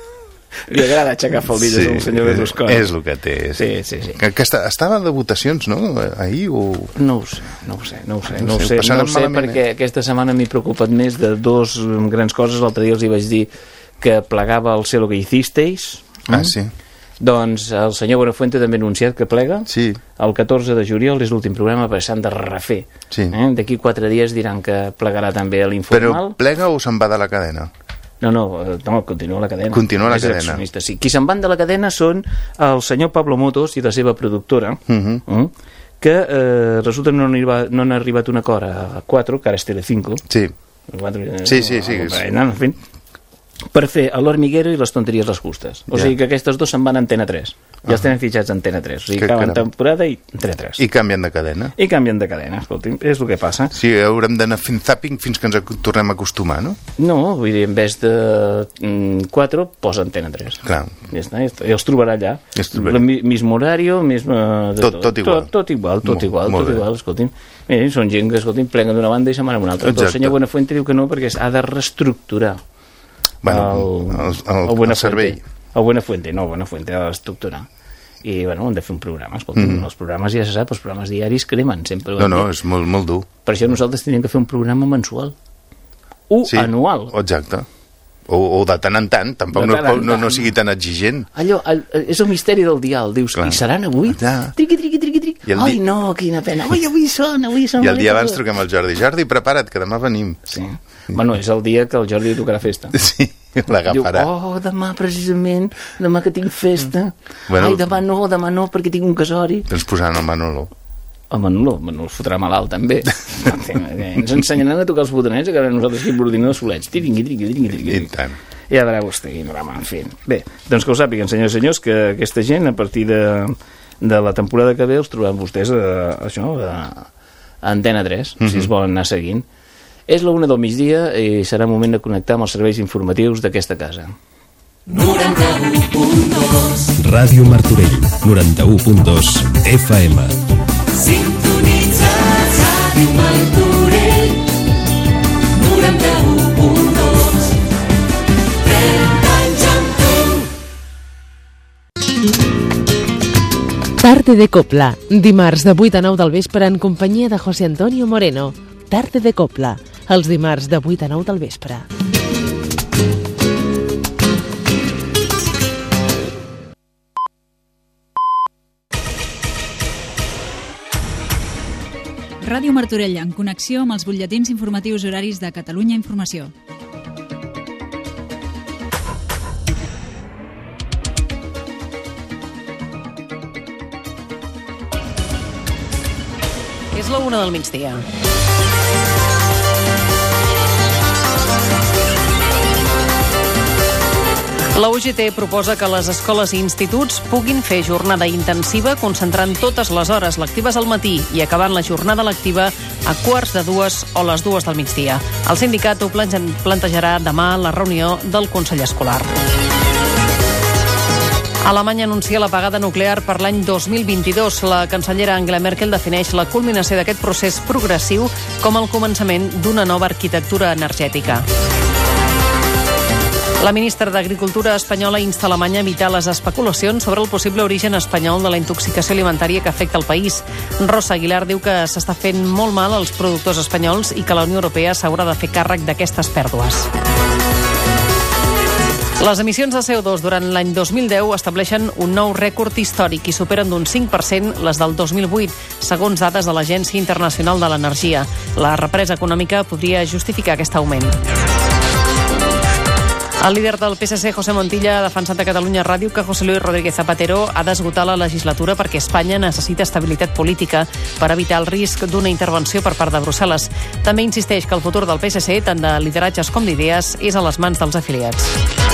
[SPEAKER 4] Li agrada aixecar faldilles al senyor Berlusconi.
[SPEAKER 5] És el que té.
[SPEAKER 4] Sí.
[SPEAKER 5] Que estava de votacions, no? Ahir o...
[SPEAKER 4] No ho sé, perquè aquesta setmana m'he preocupat més de dos grans coses. L'altre dia els hi vaig dir que plegava el Sé lo que hicisteis.
[SPEAKER 5] Sí.
[SPEAKER 4] Doncs el senyor Buenafuente també ha anunciat que plega.
[SPEAKER 5] Sí.
[SPEAKER 4] El 14 de juliol és l'últim programa perquè s'han de refer.
[SPEAKER 5] Sí.
[SPEAKER 4] D'aquí 4 dies diran que plegarà també a l'Informal.
[SPEAKER 5] Però plega o se'n va de la cadena?
[SPEAKER 4] No, continua la cadena.
[SPEAKER 5] Continua la cadena.
[SPEAKER 4] Sí. Qui se'n van de la cadena són el senyor Pablo Motos i la seva productora, que resulta que no han arribat a un acord a 4, que ara és Telecinco.
[SPEAKER 5] Sí. Sí.
[SPEAKER 4] En fi, per fer l'Hormiguero i les tonteries les justes. O sigui que aquestes dos se'n van a Antena 3. Ja estem fitxats a Antena 3. O sigui, acaben temporada i Antena 3.
[SPEAKER 5] I canvien de cadena.
[SPEAKER 4] Escolti'm, és el que passa.
[SPEAKER 5] Sí, haurem d'anar fent zapping fins que ens tornem a acostumar, no?
[SPEAKER 4] No, vull dir, en vez de 4, posa Antena 3.
[SPEAKER 5] Clar.
[SPEAKER 4] Ja està, i els trobarà allà. Mismo horario,
[SPEAKER 5] tot igual.
[SPEAKER 4] Tot igual, escolti'm. Són gent que, pleguen d'una banda i se'n van a una altra. El senyor Buenafuente diu que no, perquè ha de reestructurar
[SPEAKER 5] el servei.
[SPEAKER 4] El Buenafuente ha d'estructurar. I, han de fer un programa. Escolta'm, els programes ja se sap, els programes diaris cremen sempre.
[SPEAKER 5] No, és molt dur.
[SPEAKER 4] Per això nosaltres tenim que fer un programa mensual. Anual.
[SPEAKER 5] Exacte. O de tant en tant, tampoc no sigui tan exigent.
[SPEAKER 4] Allò, és el misteri del dial. Dius, i seran avui? Triqui. Ai, no, quina pena. Avui són.
[SPEAKER 5] I el dia abans truquem al Jordi. Jordi, prepara't, que demà venim.
[SPEAKER 4] Sí. Bueno, és el dia que el Jordi tocarà festa.
[SPEAKER 5] Sí, l'agafarà.
[SPEAKER 4] Diu, demà precisament, demà que tinc festa. Ai, demà no, perquè tinc un casori.
[SPEAKER 5] Ens posaran el Manolo.
[SPEAKER 4] El Manolo es fotrà malalt, també. Ens ensenyaran a tocar els botonets, que nosaltres aquí l'ordinador solets. Triqui.
[SPEAKER 5] I tant.
[SPEAKER 4] Ja veurà vostè, en fi. Bé, doncs que ho sàpiguen, senyors i senyors, que aquesta gent, a partir de la temporada que ve, els trobaran vostès a Antena 3, si es volen anar seguint. És la 1 del migdia i serà moment de connectar amb els serveis informatius d'aquesta casa.
[SPEAKER 3] 91.2 Ràdio Martorell, 91.2 FM.
[SPEAKER 10] Sintonitzats Ràdio Martorell, 91.2, 30 anys amb tu.
[SPEAKER 12] Tarde de Copla, dimarts de 8 a 9 del vespre en companyia de José Antonio Moreno. Tarde de Copla, els dimarts de 8 a 9 del vespre.
[SPEAKER 13] Ràdio Martorell, en connexió amb els butlletins informatius horaris de Catalunya Informació.
[SPEAKER 12] És la 1 del migdia. La UGT proposa que les escoles i instituts puguin fer jornada intensiva concentrant totes les hores lectives al matí i acabant la jornada lectiva a 1:45 o les 2 del migdia. El sindicat ho plantejarà demà a la reunió del Consell Escolar. Alemanya anuncia l'apagada nuclear per l'any 2022. La cancellera Angela Merkel defineix la culminació d'aquest procés progressiu com el començament d'una nova arquitectura energètica. La ministra d'Agricultura espanyola insta Alemanya a evitar les especulacions sobre el possible origen espanyol de la intoxicació alimentària que afecta el país. Rosa Aguilar diu que s'està fent molt mal als productors espanyols i que la Unió Europea s'haurà de fer càrrec d'aquestes pèrdues. Les emissions de CO2 durant l'any 2010 estableixen un nou rècord històric i superen d'un 5% les del 2008, segons dades de l'Agència Internacional de l'Energia. La represa econòmica podria justificar aquest augment. El líder del PSC, José Montilla, ha defensat a Catalunya Ràdio que José Luis Rodríguez Zapatero ha d'esgotar la legislatura perquè Espanya necessita estabilitat política per evitar el risc d'una intervenció per part de Brussel·les. També insisteix que el futur del PSC, tant de lideratges com d'idees, és a les mans dels afiliats.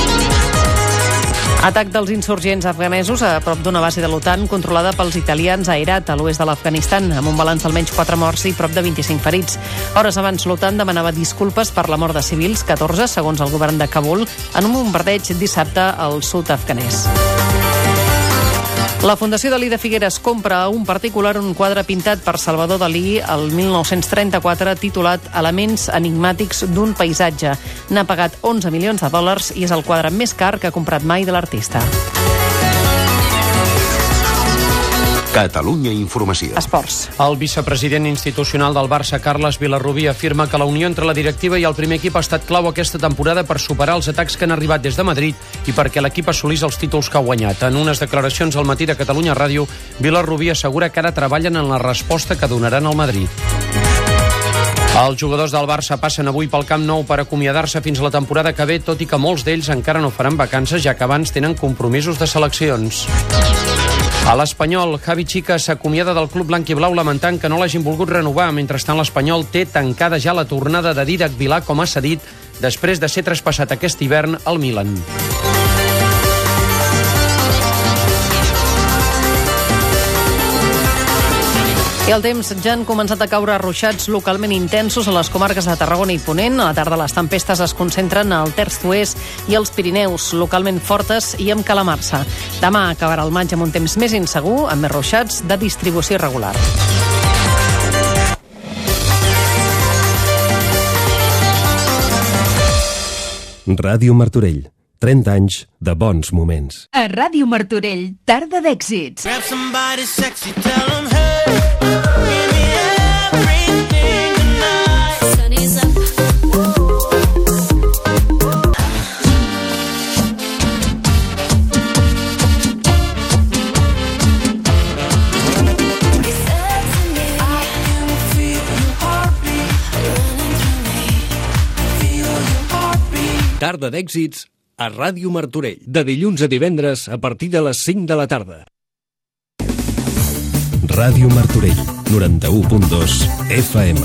[SPEAKER 12] Atac dels insurgents afganesos a prop d'una base de l'OTAN controlada pels italians a Herat, a l'oest de l'Afganistan, amb un balanç d'almenys 4 morts i prop de 25 ferits. Hores abans, l'OTAN demanava disculpes per la mort de civils, 14, segons el govern de Kabul, en un bombardeig dissabte al sud afganès. La Fundació Dalí de Figueres compra a un particular un quadre pintat per Salvador Dalí el 1934 titulat Elements enigmàtics d'un paisatge. N'ha pagat 11 milions de dòlars i és el quadre més car que ha comprat mai de l'artista.
[SPEAKER 14] Catalunya Informació.
[SPEAKER 12] Esports.
[SPEAKER 15] El vicepresident institucional del Barça, Carles Vilarrubí, afirma que la unió entre la directiva i el primer equip ha estat clau aquesta temporada per superar els atacs que han arribat des de Madrid i perquè l'equip assolís els títols que ha guanyat. En unes declaracions al matí de Catalunya Ràdio, Vilarrubí assegura que ara treballen en la resposta que donaran al Madrid. Els jugadors del Barça passen avui pel Camp Nou per acomiadar-se fins a la temporada que ve, tot i que molts d'ells encara no faran vacances, ja que abans tenen compromisos de seleccions. A l'Espanyol, Javi Chica s'acomiada del club blanc i blau lamentant que no l'hagin volgut renovar. Mentrestant, l'Espanyol té tancada ja la tornada de Dídac Vilà com a cedit després de ser traspassat aquest hivern al Milan.
[SPEAKER 12] I el temps ja han començat a caure ruixats localment intensos a les comarques de Tarragona i Ponent. A la tarda les tempestes es concentren al terç oest i als Pirineus, localment fortes i amb calamarsa. Demà acabarà el maig amb un temps més insegur, amb més ruixats de distribució irregular.
[SPEAKER 3] Ràdio Martorell. 30 anys de bons moments.
[SPEAKER 16] A Ràdio Martorell, tarda d'èxits.
[SPEAKER 8] Grab somebody sexy, tell them hey, give me everything tonight. Sun is up. I can feel your heartbeat running through me. Feel your heartbeat.
[SPEAKER 3] Tarda d'èxits a Ràdio Martorell. De dilluns a divendres a partir de les 5 de la tarda. Ràdio Martorell, 91.2 FM.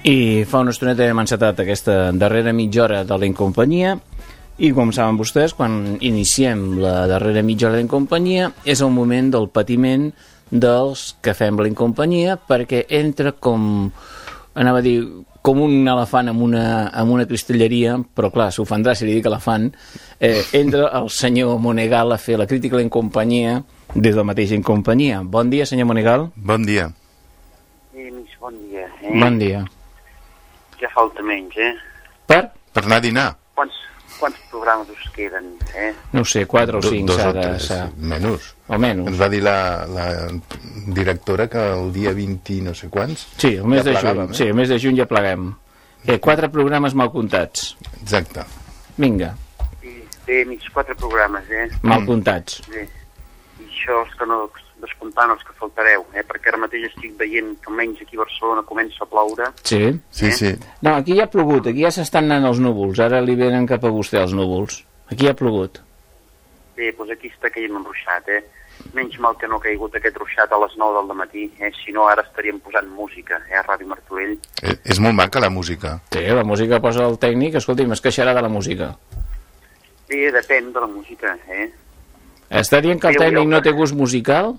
[SPEAKER 4] I fa una estoneta hem encetat aquesta darrera mitja hora de l'Incompanyia i com saben vostès, quan iniciem la darrera mitja hora d'Incompanyia és el moment del patiment dels que fem l'Incompanyia, perquè entra com, anava a dir, com un elefant amb una cristalleria, però clar, s'ofendrà si li dic elefant, entra el senyor Monegal a fer la crítica a l'Incompanyia des del mateix Incompanyia. Bon dia, senyor Monegal.
[SPEAKER 5] Bon dia.
[SPEAKER 9] Bon dia.
[SPEAKER 4] Bon dia.
[SPEAKER 9] Ja falta menys,
[SPEAKER 4] Per
[SPEAKER 5] anar a dinar.
[SPEAKER 9] Quants programes us queden,
[SPEAKER 4] No sé, 4 o 5
[SPEAKER 5] Dos o tres, menys.
[SPEAKER 4] O menys.
[SPEAKER 5] Ens va dir la directora que el dia 20 no sé quants...
[SPEAKER 4] Sí, el mes de juny. Sí, el mes de juny ja pleguem. 4 programes mal comptats.
[SPEAKER 5] Exacte.
[SPEAKER 4] Vinga.
[SPEAKER 9] Bé, mig 4 programes,
[SPEAKER 4] Mal comptats.
[SPEAKER 9] Bé. I això és que no descomptant els que faltareu, perquè ara mateix estic veient que almenys aquí a Barcelona comença a ploure.
[SPEAKER 4] Sí?
[SPEAKER 5] Sí.
[SPEAKER 4] No, aquí ja ha plogut, aquí ja s'estan anant els núvols, ara li venen cap a vostè els núvols. Aquí ja ha plogut.
[SPEAKER 9] Bé, doncs aquí està caient un ruixat, Menys mal que no ha caigut aquest ruixat a les 9 del matí, si no ara estaríem posant música, a Ràdio Martorell.
[SPEAKER 5] És molt maca la música.
[SPEAKER 4] Sí, la música posa el tècnic, escolti'm, es queixarà de la música.
[SPEAKER 9] Bé, depèn de la música,
[SPEAKER 4] Està dient que el tècnic no té gust musical?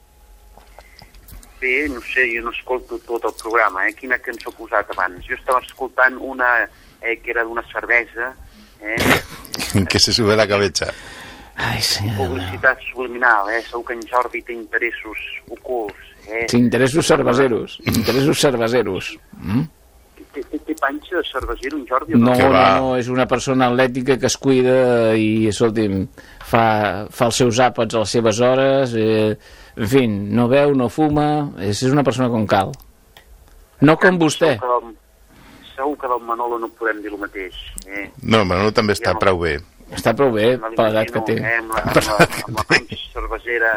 [SPEAKER 9] Bé, no sé, jo no escolto tot el programa, Quina cançó he posat abans? Jo estava escoltant una que era d'una cervesa,
[SPEAKER 5] Que se sube la cabeza.
[SPEAKER 4] Ai, senyor.
[SPEAKER 9] Publicitat subliminal, segur que en Jordi té interessos ocults,
[SPEAKER 4] Sí, interessos cerveseros. Interessos cerveseros.
[SPEAKER 9] Té panxa de cervesero, en Jordi?
[SPEAKER 4] No, és una persona atlètica que es cuida i, escolti'm, fa els seus àpats a les seves hores, en fi, no beu, no fuma, és una persona com cal. No com vostè.
[SPEAKER 9] Segur que del Manolo no podem dir el mateix.
[SPEAKER 5] No, el Manolo també està prou bé.
[SPEAKER 4] Està prou bé, per l'edat que té.
[SPEAKER 9] Amb la panxa cervesera,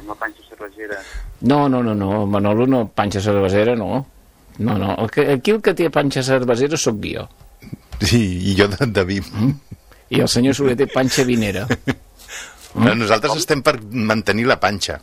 [SPEAKER 4] No, Manolo no, panxa cervesera no. No, aquí el que té panxa cervesera sóc jo.
[SPEAKER 5] Sí, i jo de vi.
[SPEAKER 4] I el senyor Soler té panxa vinera.
[SPEAKER 5] Nosaltres estem per mantenir la panxa.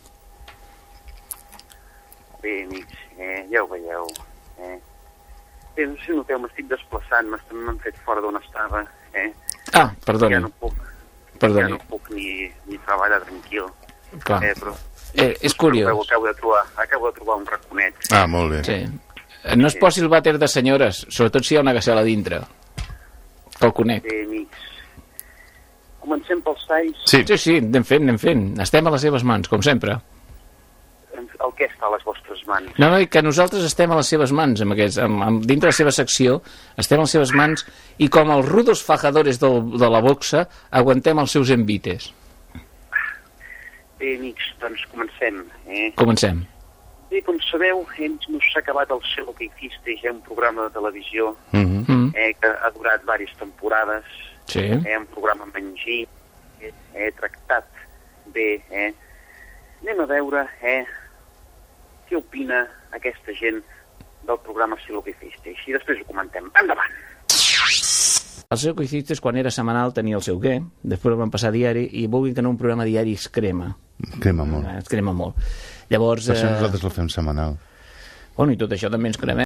[SPEAKER 9] Bé, amics, ja ho veieu. Bé, no sé si noteu, m'estic desplaçant, m'han fet fora d'on estava,
[SPEAKER 4] Ah, perdoni.
[SPEAKER 9] Ja no puc ni treballar tranquil.
[SPEAKER 4] Clar.
[SPEAKER 9] Però
[SPEAKER 4] és curiós.
[SPEAKER 9] Acabo de trobar un raconet.
[SPEAKER 5] Ah, molt bé.
[SPEAKER 4] Sí. No es posi el vàter de senyores, sobretot si hi ha una gasela dintre. Que el conec.
[SPEAKER 9] Bé, amics, comencem pels talls.
[SPEAKER 4] Sí, anem fent. Estem a les seves mans, com sempre.
[SPEAKER 9] El que està a les vostres mans?
[SPEAKER 4] No, que nosaltres estem a les seves mans, dintre la seva secció, estem a les seves mans, i com els rudos fajadores de la boxa, aguantem els seus envites.
[SPEAKER 9] Bé, amics, doncs comencem.
[SPEAKER 4] Comencem.
[SPEAKER 9] Bé, com sabeu, no s'ha acabat el Sé lo que hiciste, ja un programa de televisió que ha durat diverses temporades.
[SPEAKER 4] Sí.
[SPEAKER 9] Un programa mengí, tractat bé. Anem a veure què opina aquesta gent del programa Sé lo que hiciste. I després ho comentem. Endavant!
[SPEAKER 4] El Sé lo que hiciste quan era setmanal tenia el seu què, després el van passar a diari, i vulguin que no un programa diari es crema.
[SPEAKER 5] Crema molt.
[SPEAKER 4] Es crema molt. Llavors...
[SPEAKER 5] Per això nosaltres el fem setmanal.
[SPEAKER 4] Bueno, i tot això també ens cremem.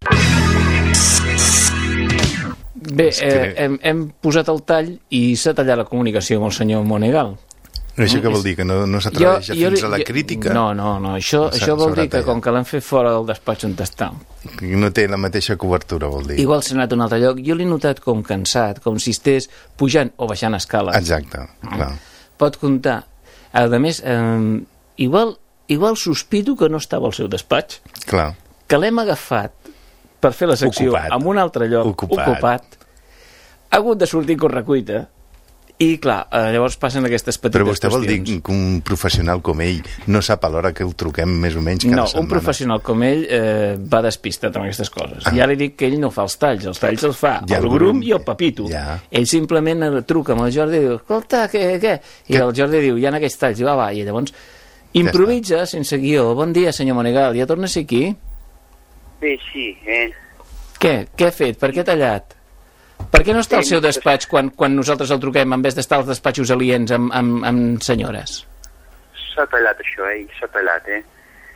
[SPEAKER 4] Bé, hem posat el tall i s'ha tallat la comunicació amb el senyor Monegal.
[SPEAKER 5] Això què vol dir? Que no s'atreveix fins a la crítica?
[SPEAKER 4] No. Això vol dir que com que l'han fet fora del despatx on està,
[SPEAKER 5] no té la mateixa cobertura, vol dir.
[SPEAKER 4] Igual s'ha anat a un altre lloc. Jo l'he notat com cansat, com si estigués pujant o baixant escales.
[SPEAKER 5] Exacte, clar.
[SPEAKER 4] Pot comptar. A més, igual sospito que no estava al seu despatx.
[SPEAKER 5] Clar.
[SPEAKER 4] Que l'hem agafat per fer la secció en un altre lloc, ocupat. Ha hagut de sortir a correcuita. I clar, llavors passen aquestes petites qüestions.
[SPEAKER 5] Però vostè vol dir que un professional com ell no sap a l'hora que el truquem més o menys cada setmana?
[SPEAKER 4] No, un professional com ell va despistat amb aquestes coses. Ja li dic que ell no fa els talls els fa el Grum i el Papito. Ell simplement truca amb el Jordi i diu, escolta, què? I el Jordi diu, hi ha aquests talls, i va, i llavors improvisa sense guió. Bon dia, senyor Monegal, ja torna a ser aquí?
[SPEAKER 9] Bé, sí,
[SPEAKER 4] Què ha fet? Per què ha tallat? Per què no està al seu despatx quan nosaltres el truquem en vez d'estar als despatxos aliens amb senyores?
[SPEAKER 9] S'ha tallat això, s'ha tallat,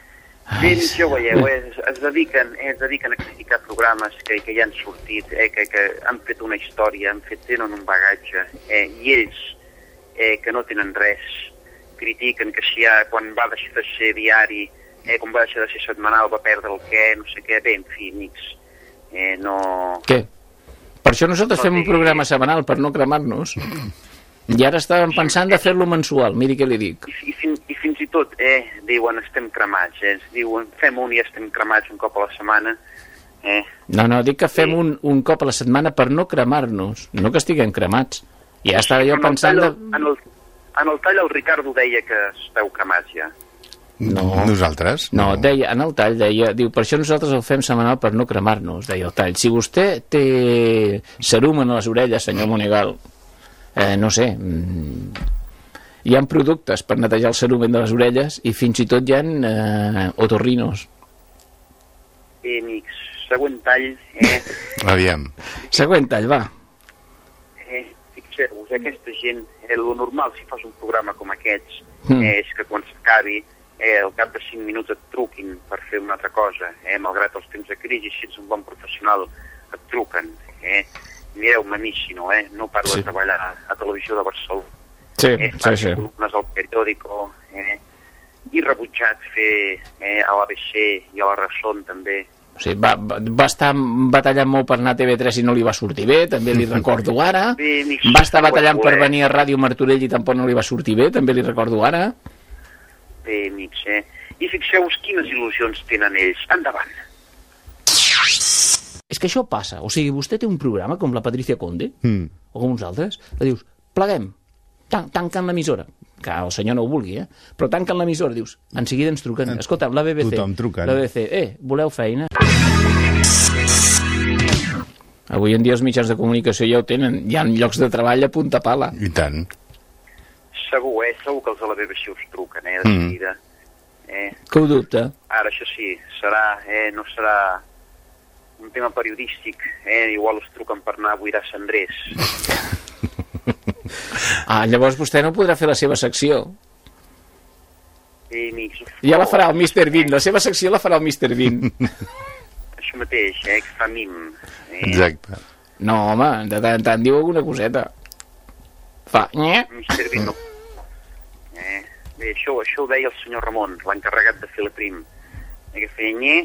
[SPEAKER 14] Bé, ja ho veieu, es dediquen a criticar programes que ja han sortit, que han fet una història, tenen un bagatge, i ells, que no tenen res, critiquen que si quan va deixar de ser diari, quan va deixar de ser setmanal, va perdre el què, no sé què, bé, en fi, amics, no...
[SPEAKER 4] Què? Per això nosaltres fem un programa setmanal, per no cremar-nos. I ara estàvem pensant de fer-lo mensual, miri què li dic.
[SPEAKER 14] I fins i tot, diuen, estem cremats, diuen, fem un i estem cremats un cop a la setmana.
[SPEAKER 4] No, dic que fem un cop a la setmana per no cremar-nos, no que estiguem cremats. I ja estava jo pensant...
[SPEAKER 14] En el tall el Ricardo deia que esteu cremats ja.
[SPEAKER 5] No. Nosaltres?
[SPEAKER 4] No, deia, en el tall deia, diu, per això nosaltres el fem setmanal per no cremar-nos, deia el tall. Si vostè té cerumen a les orelles, senyor Monegal, no sé, hi ha productes per netejar el cerumen de les orelles i fins i tot hi ha otorrinos.
[SPEAKER 14] Bé, amics, següent tall,
[SPEAKER 5] Aviam.
[SPEAKER 4] Següent tall, va.
[SPEAKER 14] Fixeu-vos, aquesta gent, el normal si fas un programa com aquests, és que quan s'acabi, al cap de 5 minuts et truquin per fer una altra cosa, malgrat els temps de crisi, si ets un bon professional, et truquen, mireu-me a mi si no, no paro de treballar a Televisió de Barcelona.
[SPEAKER 4] Sí.
[SPEAKER 14] Columnes al periòdico, i rebutjat fer a l'ABC i a la Razón també.
[SPEAKER 4] O sigui, va estar batallant molt per anar a TV3 i no li va sortir bé, també li recordo ara. Va estar batallant per venir a Ràdio Martorell i tampoc no li va sortir bé, també li recordo ara.
[SPEAKER 14] Bé, amics, I fixeu-vos quines il·lusions tenen ells. Endavant.
[SPEAKER 11] És que això passa. O sigui, vostè té un programa com la Patricia Conde, o com uns altres, que dius, pleguem, tanquen l'emissora. Que el senyor no ho vulgui, però tanquen l'emissora, dius, en seguida ens truquen. Escolta, la BBC, la BBC, voleu feina? Avui en dia els mitjans de comunicació ja ho tenen. Hi ha llocs de treball a punta pala.
[SPEAKER 5] I tant.
[SPEAKER 14] Segur, segur que els de la BBC us truquen, de seguida.
[SPEAKER 4] Que ho dubta?
[SPEAKER 14] Ara, això sí, no serà un tema periodístic, igual us truquen per anar a buidar cendrers.
[SPEAKER 4] Llavors vostè no podrà fer la seva secció.
[SPEAKER 14] Ja
[SPEAKER 4] la farà el Mr. Bean, la seva secció la farà el Mr. Bean.
[SPEAKER 14] Això mateix, que fa mim.
[SPEAKER 5] Exacte.
[SPEAKER 4] No, home, de tant en tant diu alguna coseta. Fa...
[SPEAKER 14] Mr. Bean no. Bé, això ho deia el senyor Ramon, l'encarregat de fer la prim. Que feia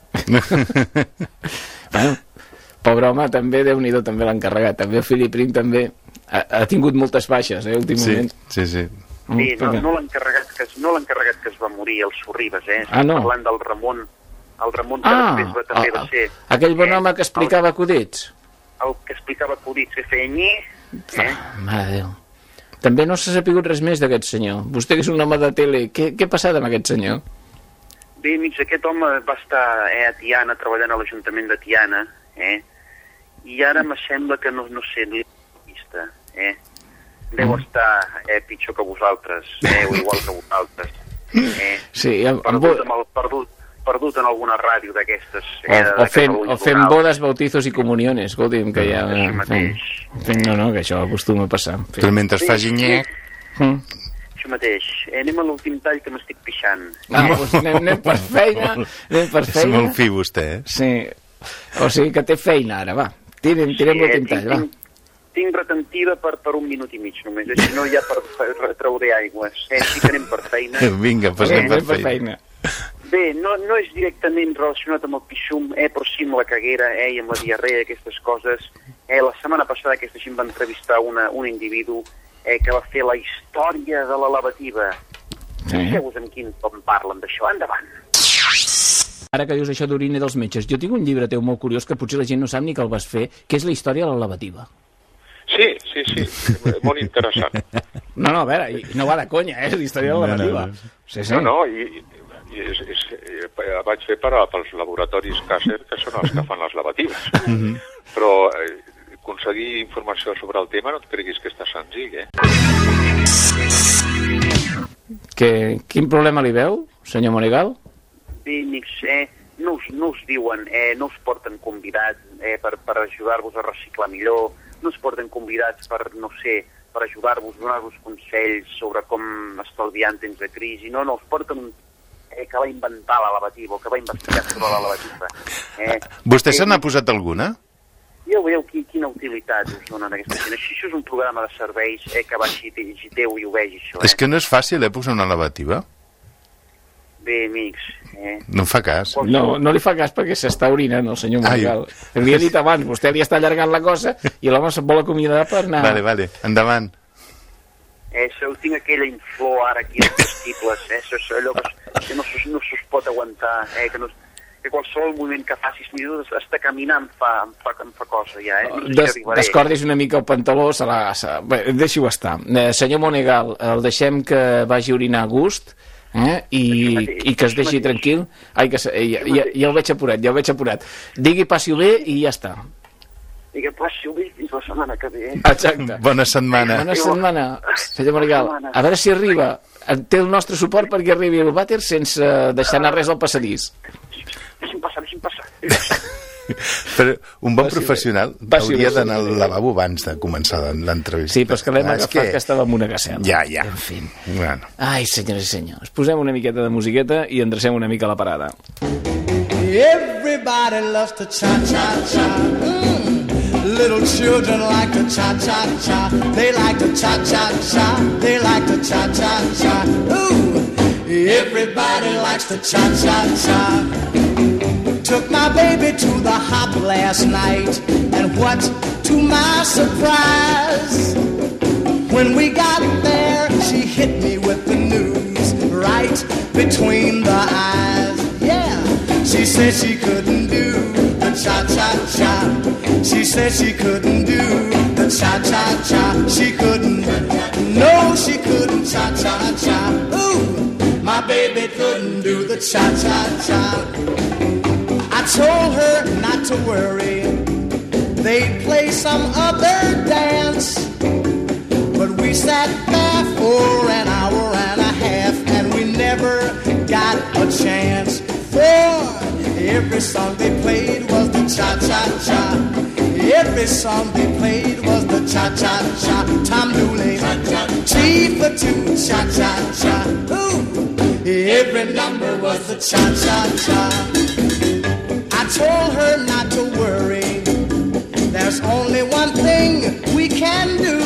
[SPEAKER 4] Bueno, pobre home, també, Déu-n'hi-do, també l'encarregat. També el Philip Prim també ha tingut moltes baixes, últimament.
[SPEAKER 5] Sí.
[SPEAKER 14] Bé, no l'encarregat que es va morir, el Sorribes,
[SPEAKER 4] no.
[SPEAKER 14] Parlant del Ramon. El Ramon que després també va ser...
[SPEAKER 4] Aquell bon home que explicava acudits.
[SPEAKER 14] El que explicava acudits, que feia
[SPEAKER 4] Mare de Déu. També no s'ha sapigut res més d'aquest senyor. Vostè que és un home de tele, què ha passat amb aquest senyor?
[SPEAKER 14] Bé, amics, aquest home va estar a Tiana, treballant a l'Ajuntament de Tiana, i ara me sembla que, no sé, no l'he vista, Deu estar pitjor que vosaltres, o igual que vosaltres.
[SPEAKER 4] Sí,
[SPEAKER 14] perdut en alguna ràdio d'aquestes.
[SPEAKER 4] O fent bodes, bautizos i comuniones, escolti'm, que ja... No, que això acostuma a passar.
[SPEAKER 5] Però mentre fa ginyec...
[SPEAKER 14] Això mateix. Anem a l'últim tall que m'estic pixant.
[SPEAKER 4] Doncs anem per feina.
[SPEAKER 5] És molt fi, vostè,
[SPEAKER 4] Sí. O sigui que té feina ara, va. Tirem l'últim tall, va.
[SPEAKER 14] Tinc retentiva per 1 minut i mig, només. Si no, ja trauré aigües. Sí que anem per feina.
[SPEAKER 5] Vinga, passem per feina.
[SPEAKER 14] Bé, no és directament relacionat amb el pixum, però sí amb la caguera i amb la diarrea, aquestes coses. La setmana passada aquesta gent va entrevistar un individu que va fer la història de la lavativa. Fixeu-vos amb quin tom parlen d'això. Endavant.
[SPEAKER 11] Ara que dius això d'orina dels metges, jo tinc un llibre teu molt curiós que potser la gent no sap ni que el vas fer, que és la història de la lavativa.
[SPEAKER 17] Sí, molt interessant.
[SPEAKER 11] No, a veure, no va de conya, la història de la lavativa. Sí.
[SPEAKER 17] No, vaig fer pels laboratoris Kaiser, que són els que fan les lavatives. Però aconseguir informació sobre el tema no et creguis que està senzill,
[SPEAKER 4] Quin problema li veu, senyor Monegal?
[SPEAKER 14] Bé, amics, no us diuen, no us porten convidats per ajudar-vos a reciclar millor, no us porten convidats per, no sé, per ajudar-vos, donar-vos consells sobre com estalviar en temps de crisi, no, us porten que va inventar la lavativa, o que va investigar sobre la lavativa.
[SPEAKER 5] Vostè se n'ha posat alguna?
[SPEAKER 14] Ja veieu quina utilitat us donen aquesta gent. Això és un programa de serveis que va així, giteu i ho vegi, això.
[SPEAKER 5] És que no és fàcil, posar una lavativa.
[SPEAKER 14] Bé, amics...
[SPEAKER 5] No em fa cas.
[SPEAKER 11] No li fa cas perquè s'està orinant el senyor Monegal. Li he dit abans, vostè li està allargant la cosa i l'home se'n vol acomiadar per anar...
[SPEAKER 5] Vale, endavant.
[SPEAKER 14] Tinc aquella inflor ara aquí als testicles, això és allò que no s'us pot aguantar, que qualsevol moviment que facis, està caminant em fa cosa ja,
[SPEAKER 11] Descordis una mica el pantaló, bé, deixi-ho estar. Senyor Monegal, el deixem que vagi a orinar a gust, i que es deixi tranquil. Ai, ja el veig apurat, digui passi-ho bé i ja està.
[SPEAKER 14] I que passi-ho bé fins la setmana que ve.
[SPEAKER 11] Exacte.
[SPEAKER 5] Bona setmana.
[SPEAKER 11] Senyor Monegal, a veure si arriba, té el nostre suport perquè arribi al vàter sense deixar anar res al passadís.
[SPEAKER 14] Deixi'm passar.
[SPEAKER 5] Però un bon professional hauria d'anar al lavabo abans de començar l'entrevista.
[SPEAKER 11] Sí, però és que l'hem agafat que estava amb una gasseta.
[SPEAKER 5] Ja.
[SPEAKER 11] En fi.
[SPEAKER 5] Bueno.
[SPEAKER 11] Ai, senyores i senyors, posem una miqueta de musiqueta i endrecem una mica la parada.
[SPEAKER 10] Everybody loves to cha-cha-cha. Little children like to cha-cha-cha. They like to cha-cha-cha. They like to cha-cha-cha. Ooh, everybody likes to cha-cha-cha. Took my baby to the hop last night, and what to my surprise, when we got there, she hit me with the news right between the eyes. Yeah, she said she couldn't do the cha-cha-cha. She said she couldn't do the cha-cha-cha. She couldn't, no, she couldn't cha-cha-cha. Ooh, my baby couldn't do the cha-cha-cha. I told her not to worry, they'd play some other dance. But we sat there for an hour and a half, and we never got a chance. For every song they played was the cha-cha-cha. Every song they played was the cha-cha-cha. Tom Dooley, T for two, cha-cha-cha. Ooh, every number was the cha-cha-cha. I told her not to worry, there's only one thing we can do.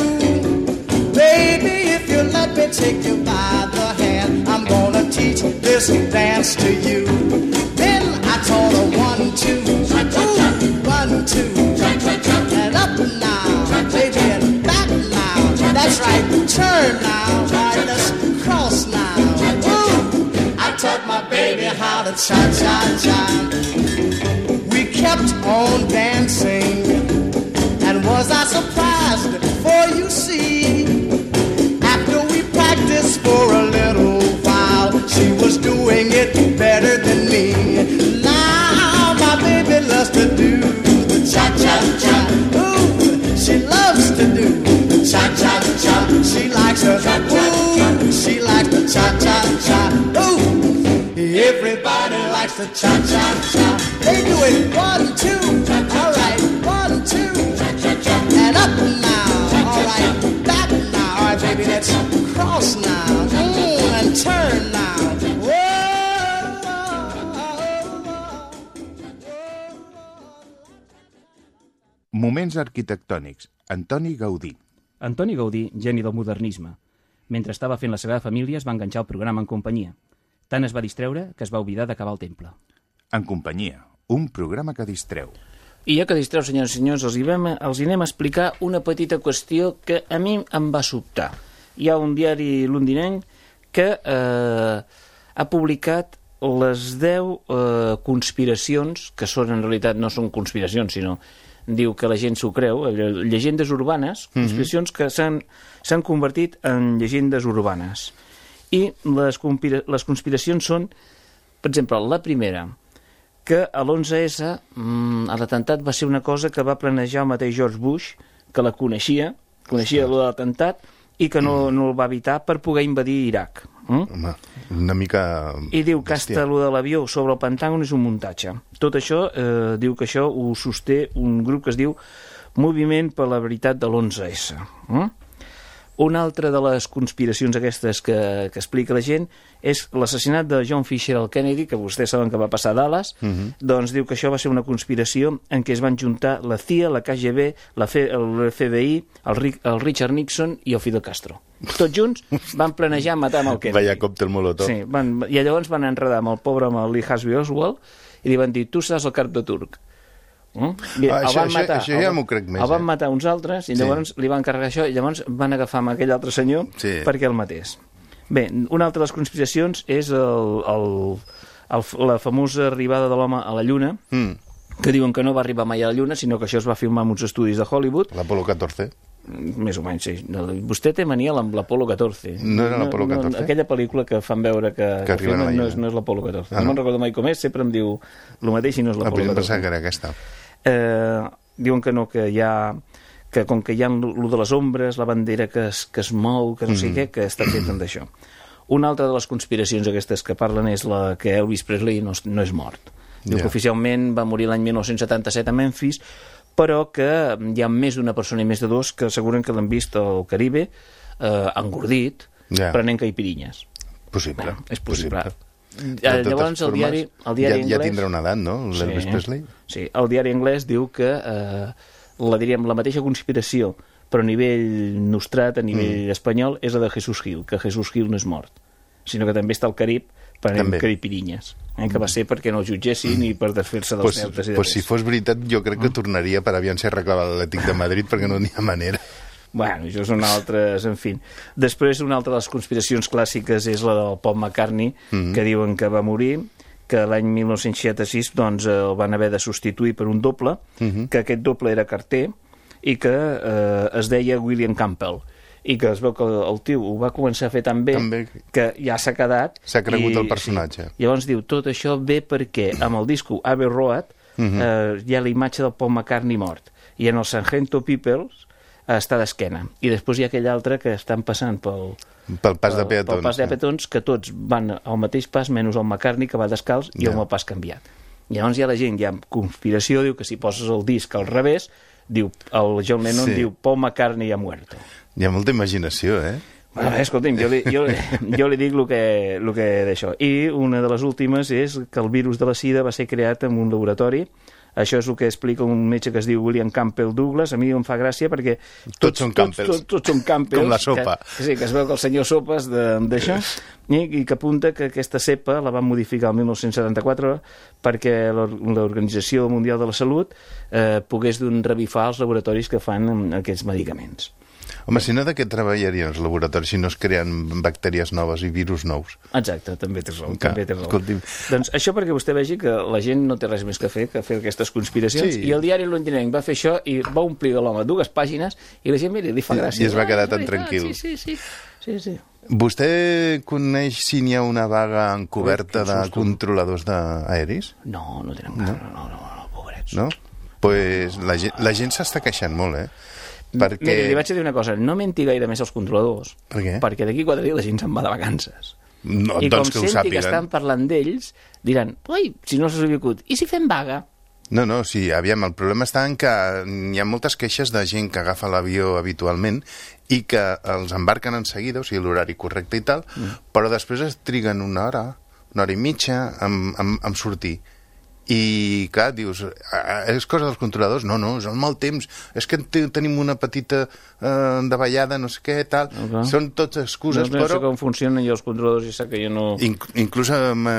[SPEAKER 10] Baby, if you let me take you by the hand, I'm gonna teach this dance to you. Then I taught her 1, 2, ooh, 1, 2, and up now, baby, and back now. That's right, turn now, right, let's cross now. Ooh, I taught my baby how to cha-cha-cha. We kept on dancing, and was I surprised, for you see, after we practiced for a little while, she was doing it better than me. Now my baby loves to do the cha-cha-cha. Ooh, she loves to do the cha-cha-cha. She likes her, ooh, she likes the cha-cha-cha. Ooh, everybody likes the cha-cha-cha. They do it 1, 2, all right, 1, 2, and up now, all right, back now, all right, baby, let's cross now, and turn now.
[SPEAKER 5] Moments arquitectònics. Antoni Gaudí.
[SPEAKER 18] Antoni Gaudí, geni del modernisme. Mentre estava fent la Sagrada Família es va enganxar el programa En companyia. Tant es va distreure que es va oblidar d'acabar el temple.
[SPEAKER 5] En companyia, un programa que distreu.
[SPEAKER 11] I ja que distreu, senyors i senyors, els anem a explicar una petita qüestió que a mi em va sobtar. Hi ha un diari londinenc que ha publicat les 10 conspiracions, que són en realitat no són conspiracions, sinó diu que la gent s'ho creu, llegendes urbanes, conspiracions que s'han convertit en llegendes urbanes. I les conspiracions són, per exemple, la primera, que a l'11S l'atemptat va ser una cosa que va planejar el mateix George Bush, que la coneixia l'atemptat, i que no el va evitar per poder invadir Iraq.
[SPEAKER 5] Home, una mica...
[SPEAKER 11] I diu que hasta lo de l'avió sobre el Pentàgon és un muntatge. Tot això, diu que això ho sosté un grup que es diu Moviment per la Veritat de l'11S. Una altra de les conspiracions aquestes que explica la gent és l'assassinat de John Fisher al Kennedy, que vostès saben que va passar a Dallas, doncs diu que això va ser una conspiració en què es van juntar la CIA, la KGB, el FBI, el Richard Nixon i el Fidel Castro. Tots junts van planejar matar amb el Kennedy.
[SPEAKER 5] Vaya còctel molotov.
[SPEAKER 11] Sí, i llavors van enredar amb el pobre amb el Lee Harvey Oswald i li van dir, tu seràs el cap de turc.
[SPEAKER 5] Això ja m'ho crec més.
[SPEAKER 11] El van matar uns altres i llavors li van carregar això i llavors van agafar amb aquell altre senyor perquè el matés. Bé, una altra de les conspiracions és la famosa arribada de l'home a la Lluna, que diuen que no va arribar mai a la Lluna, sinó que això es va filmar en uns estudis de Hollywood.
[SPEAKER 5] L'Apolo 14.
[SPEAKER 11] Més o menys, sí. Vostè té mania amb l'Apolo 14.
[SPEAKER 5] No era l'Apolo 14?
[SPEAKER 11] Aquella pel·lícula que fan veure que filmen no és l'Apolo 14. No me'n recordo mai com és, sempre em diu el mateix i no és l'Apolo 14.
[SPEAKER 5] Em pensava que era aquesta.
[SPEAKER 11] Diuen que no, que hi ha... que com que hi ha lo de les ombres, la bandera que es mou, que no sé què, que està fet d'això. Una altra de les conspiracions aquestes que parlen és la que Elvis Presley no és mort. Diu que oficialment va morir l'any 1977 a Memphis, però que hi ha més d'una persona i més de dos que asseguren que l'han vist al Caribe engordit, prenent caipirinhas.
[SPEAKER 5] Possible.
[SPEAKER 11] És possible. Llavors el diari anglès...
[SPEAKER 5] Ja tindrà una edat, no? L'Elvis Presley?
[SPEAKER 11] Sí, el diari anglès diu que la mateixa conspiració, però a nivell nostrat, a nivell espanyol, és la de Jesús Gil, que Jesús Gil no és mort, sinó que també està al Carib prenent caipirinhas, que va ser perquè no el jutgessin i per desfer-se dels deutes i de
[SPEAKER 5] si fos veritat, jo crec que tornaria per aviam si arreglava l'Atlètic de Madrid, perquè no n'hi ha manera.
[SPEAKER 11] Bueno, això són altres, en fi. Després, una altra de les conspiracions clàssiques és la del Paul McCartney, que diuen que va morir, que l'any 1966 doncs, el van haver de substituir per un doble, que aquest doble era carter i que es deia William Campbell, i que es veu que el tio ho va començar a fer tan bé que ja s'ha quedat.
[SPEAKER 5] S'ha cregut el personatge.
[SPEAKER 11] Sí. Llavors diu, tot això ve perquè amb el disco Abbey Road hi ha la imatge del Paul McCartney mort, i en el Sgt. Peoples està d'esquena, i després hi ha aquell altre que estan passant pel
[SPEAKER 5] pas de peatons.
[SPEAKER 11] Pel pas de peatons, que tots van al mateix pas, menys el McCartney, que va descalç, i amb el pas canviat. Llavors hi ha la gent, hi ha conspiració, diu que si poses el disc al revés, diu, el John Lennon diu Paul McCartney ha muerto.
[SPEAKER 5] Hi ha molta imaginació,
[SPEAKER 11] Bueno, escolti'm, jo li dic el que d'això. I una de les últimes és que el virus de la sida va ser creat en un laboratori. Això és el que explica un metge que es diu William Campbell Douglas. A mi em fa gràcia perquè
[SPEAKER 5] tots són Campbells.
[SPEAKER 11] Tots són Campbells.
[SPEAKER 5] Com la sopa.
[SPEAKER 11] Que es veu que el senyor Sopes d'això, i que apunta que aquesta cepa la van modificar el 1974 perquè l'Organització Mundial de la Salut pogués revifar els laboratoris que fan aquests medicaments.
[SPEAKER 5] Home, si no, de què treballarien els laboratoris si no es creen bactèries noves i virus nous?
[SPEAKER 11] Exacte, també tens raó. Doncs això perquè vostè vegi que la gent no té res més que fer aquestes conspiracions, i el diari Londinenc va fer això i va omplir l'home 2 pàgines i la gent, mira, li fa gràcia.
[SPEAKER 5] I es va quedar tan tranquil.
[SPEAKER 11] Sí.
[SPEAKER 5] Vostè coneix si n'hi ha una vaga encoberta de controladors d'aeris?
[SPEAKER 11] No tenen cara, no, pobrets.
[SPEAKER 5] No? Pues la gent s'està queixant molt, Perquè...
[SPEAKER 11] Mira, li vaig dir una cosa, no menti gaire més als controladors,
[SPEAKER 5] per què?
[SPEAKER 11] Perquè d'aquí 4 dies la gent se'n va de vacances.
[SPEAKER 5] No,
[SPEAKER 11] i
[SPEAKER 5] doncs
[SPEAKER 11] com senti que estan parlant d'ells, diran, oi, si no s'ha sobreviscut, i si fem vaga?
[SPEAKER 5] No, sí, aviam, el problema està en que hi ha moltes queixes de gent que agafa l'avió habitualment i que els embarquen en seguida, o sigui, l'horari correcte i tal, però després es triguen una hora i mitja en sortir. I, clar, dius, és cosa dels controladors? No, és el mal temps, és que tenim una petita davallada, no sé què, tal. Són totes excuses, però...
[SPEAKER 11] No sé com funcionen jo els controladors i sap que jo no...
[SPEAKER 5] Inclús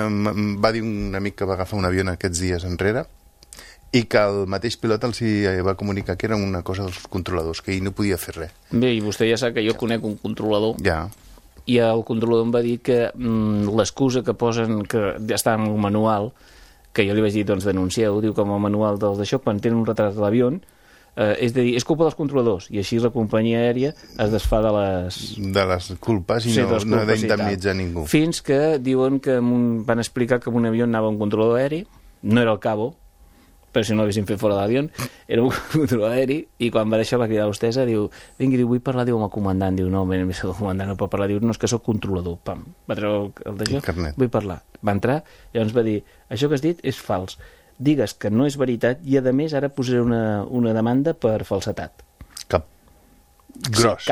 [SPEAKER 5] va dir un amic que va agafar un avió aquests dies enrere i que el mateix pilot els va comunicar que era una cosa dels controladors, que ell no podia fer res.
[SPEAKER 11] Bé, i vostè ja sap que jo conec un controlador...
[SPEAKER 5] Ja.
[SPEAKER 11] I el controlador em va dir que l'excusa que posen, que està en un manual... que jo li vaig dir, doncs denuncieu, diu, com a manual d'això, quan tenen un retard de l'avió, és de dir, és culpa dels controladors, i així la companyia aèria es desfà de les
[SPEAKER 5] culpes i no ha d'indemnitzar ningú.
[SPEAKER 11] Fins que diuen que van explicar que en un avió anava un controlador aeri, no era el cabo, però si no l'haguessin fet fora de l'avió, era un controlador aeri, i quan va deixar va cridar l'hostessa, diu, vingui, diu, vull parlar, diu, amb el comandant, diu, no, el comandant no pot parlar, diu, no, és que sóc controlador, pam, va treure el d'això, vull parlar, va entrar, llavors va dir, això que has dit és fals, digues que no és veritat, i a més ara posaré una demanda per falsetat.
[SPEAKER 5] Cap. Gros.
[SPEAKER 11] Sí, cap.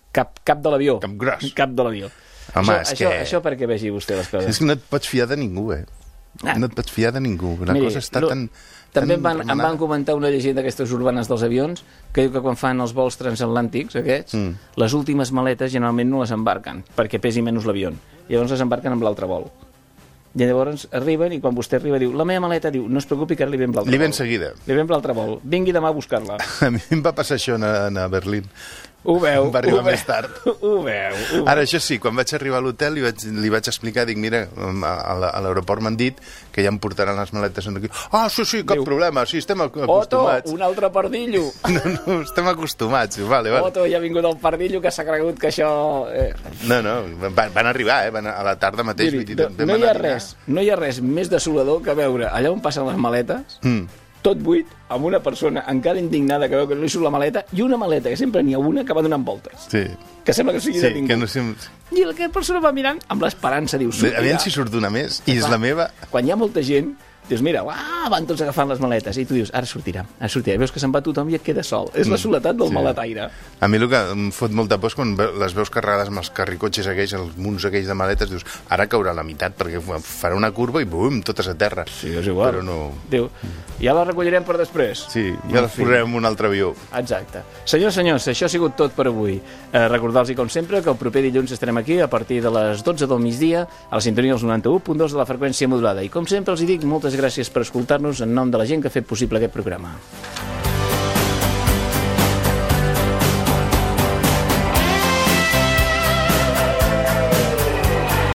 [SPEAKER 11] Cap de l'avió.
[SPEAKER 5] Cap gros.
[SPEAKER 11] Cap de l'avió.
[SPEAKER 5] Home,
[SPEAKER 11] Això perquè vegi vostè les coses.
[SPEAKER 5] És que no et pots fiar de ningú, No et pots fiar de ningú. La cosa està tan...
[SPEAKER 11] També em van comentar una llegenda d'aquestes urbanes dels avions que diu que quan fan els vols transatlàntics aquests, les últimes maletes generalment no les embarquen perquè pesi menys l'avió. Llavors les embarquen amb l'altre vol. I llavors arriben i quan vostè arriba diu la meva maleta, diu, no es preocupi que ara li ve amb l'altre vol.
[SPEAKER 5] Li ve en seguida.
[SPEAKER 11] Li ve amb l'altre vol. Vingui demà a buscar-la.
[SPEAKER 5] A mi em va passar això a Berlín.
[SPEAKER 11] Ho veu,
[SPEAKER 5] va arribar més tard.
[SPEAKER 11] Ho veu.
[SPEAKER 5] Ara, això sí, quan vaig arribar a l'hotel li vaig explicar, dic, mira, a l'aeroport m'han dit que ja em portaran les maletes aquí. Ah, sí, cap problema, sí, estem acostumats.
[SPEAKER 11] Oto, un altre pardillo.
[SPEAKER 5] No, estem acostumats. Vale.
[SPEAKER 11] Oto, ja ha vingut el pardillo que s'ha cregut que això...
[SPEAKER 5] No, van arribar, a la tarda mateix.
[SPEAKER 11] No hi ha res més desolador que veure allà on passen les maletes, tot buit, amb una persona encara indignada que veu que no li surt la maleta, i una maleta, que sempre n'hi ha una, que va donant voltes.
[SPEAKER 5] Sí.
[SPEAKER 11] Que sembla que sigui de ningú.
[SPEAKER 5] Que no sé...
[SPEAKER 11] I aquesta persona va mirant amb l'esperança, diu...
[SPEAKER 5] Aviam si surt una més, i és la meva...
[SPEAKER 11] Quan hi ha molta gent, dius, mira, van tots agafant les maletes, i tu dius, ara sortirà. Veus que se'n va tothom i et queda sol. És la soledat del maletaire.
[SPEAKER 5] A mi el que em fot molta por és quan les veus carregades amb els carricotxes aquells, els munts aquells de maletes, dius, ara caurà la meitat, perquè farà una curva i bum, totes a terra.
[SPEAKER 11] Sí, és igual.
[SPEAKER 5] Però no...
[SPEAKER 11] Diu, ja la recollirem per després.
[SPEAKER 5] Sí, ja les posarem en un altre avió.
[SPEAKER 11] Exacte. Senyors, això ha sigut tot per avui. Recordar-los, com sempre, que el proper dilluns estarem aquí a partir de les 12 del migdia a la sintonia dels 91.2 de la freqüència modulada. I com sempre els dic, moltes gràcies per escoltar-nos en nom de la gent que ha fet possible aquest programa.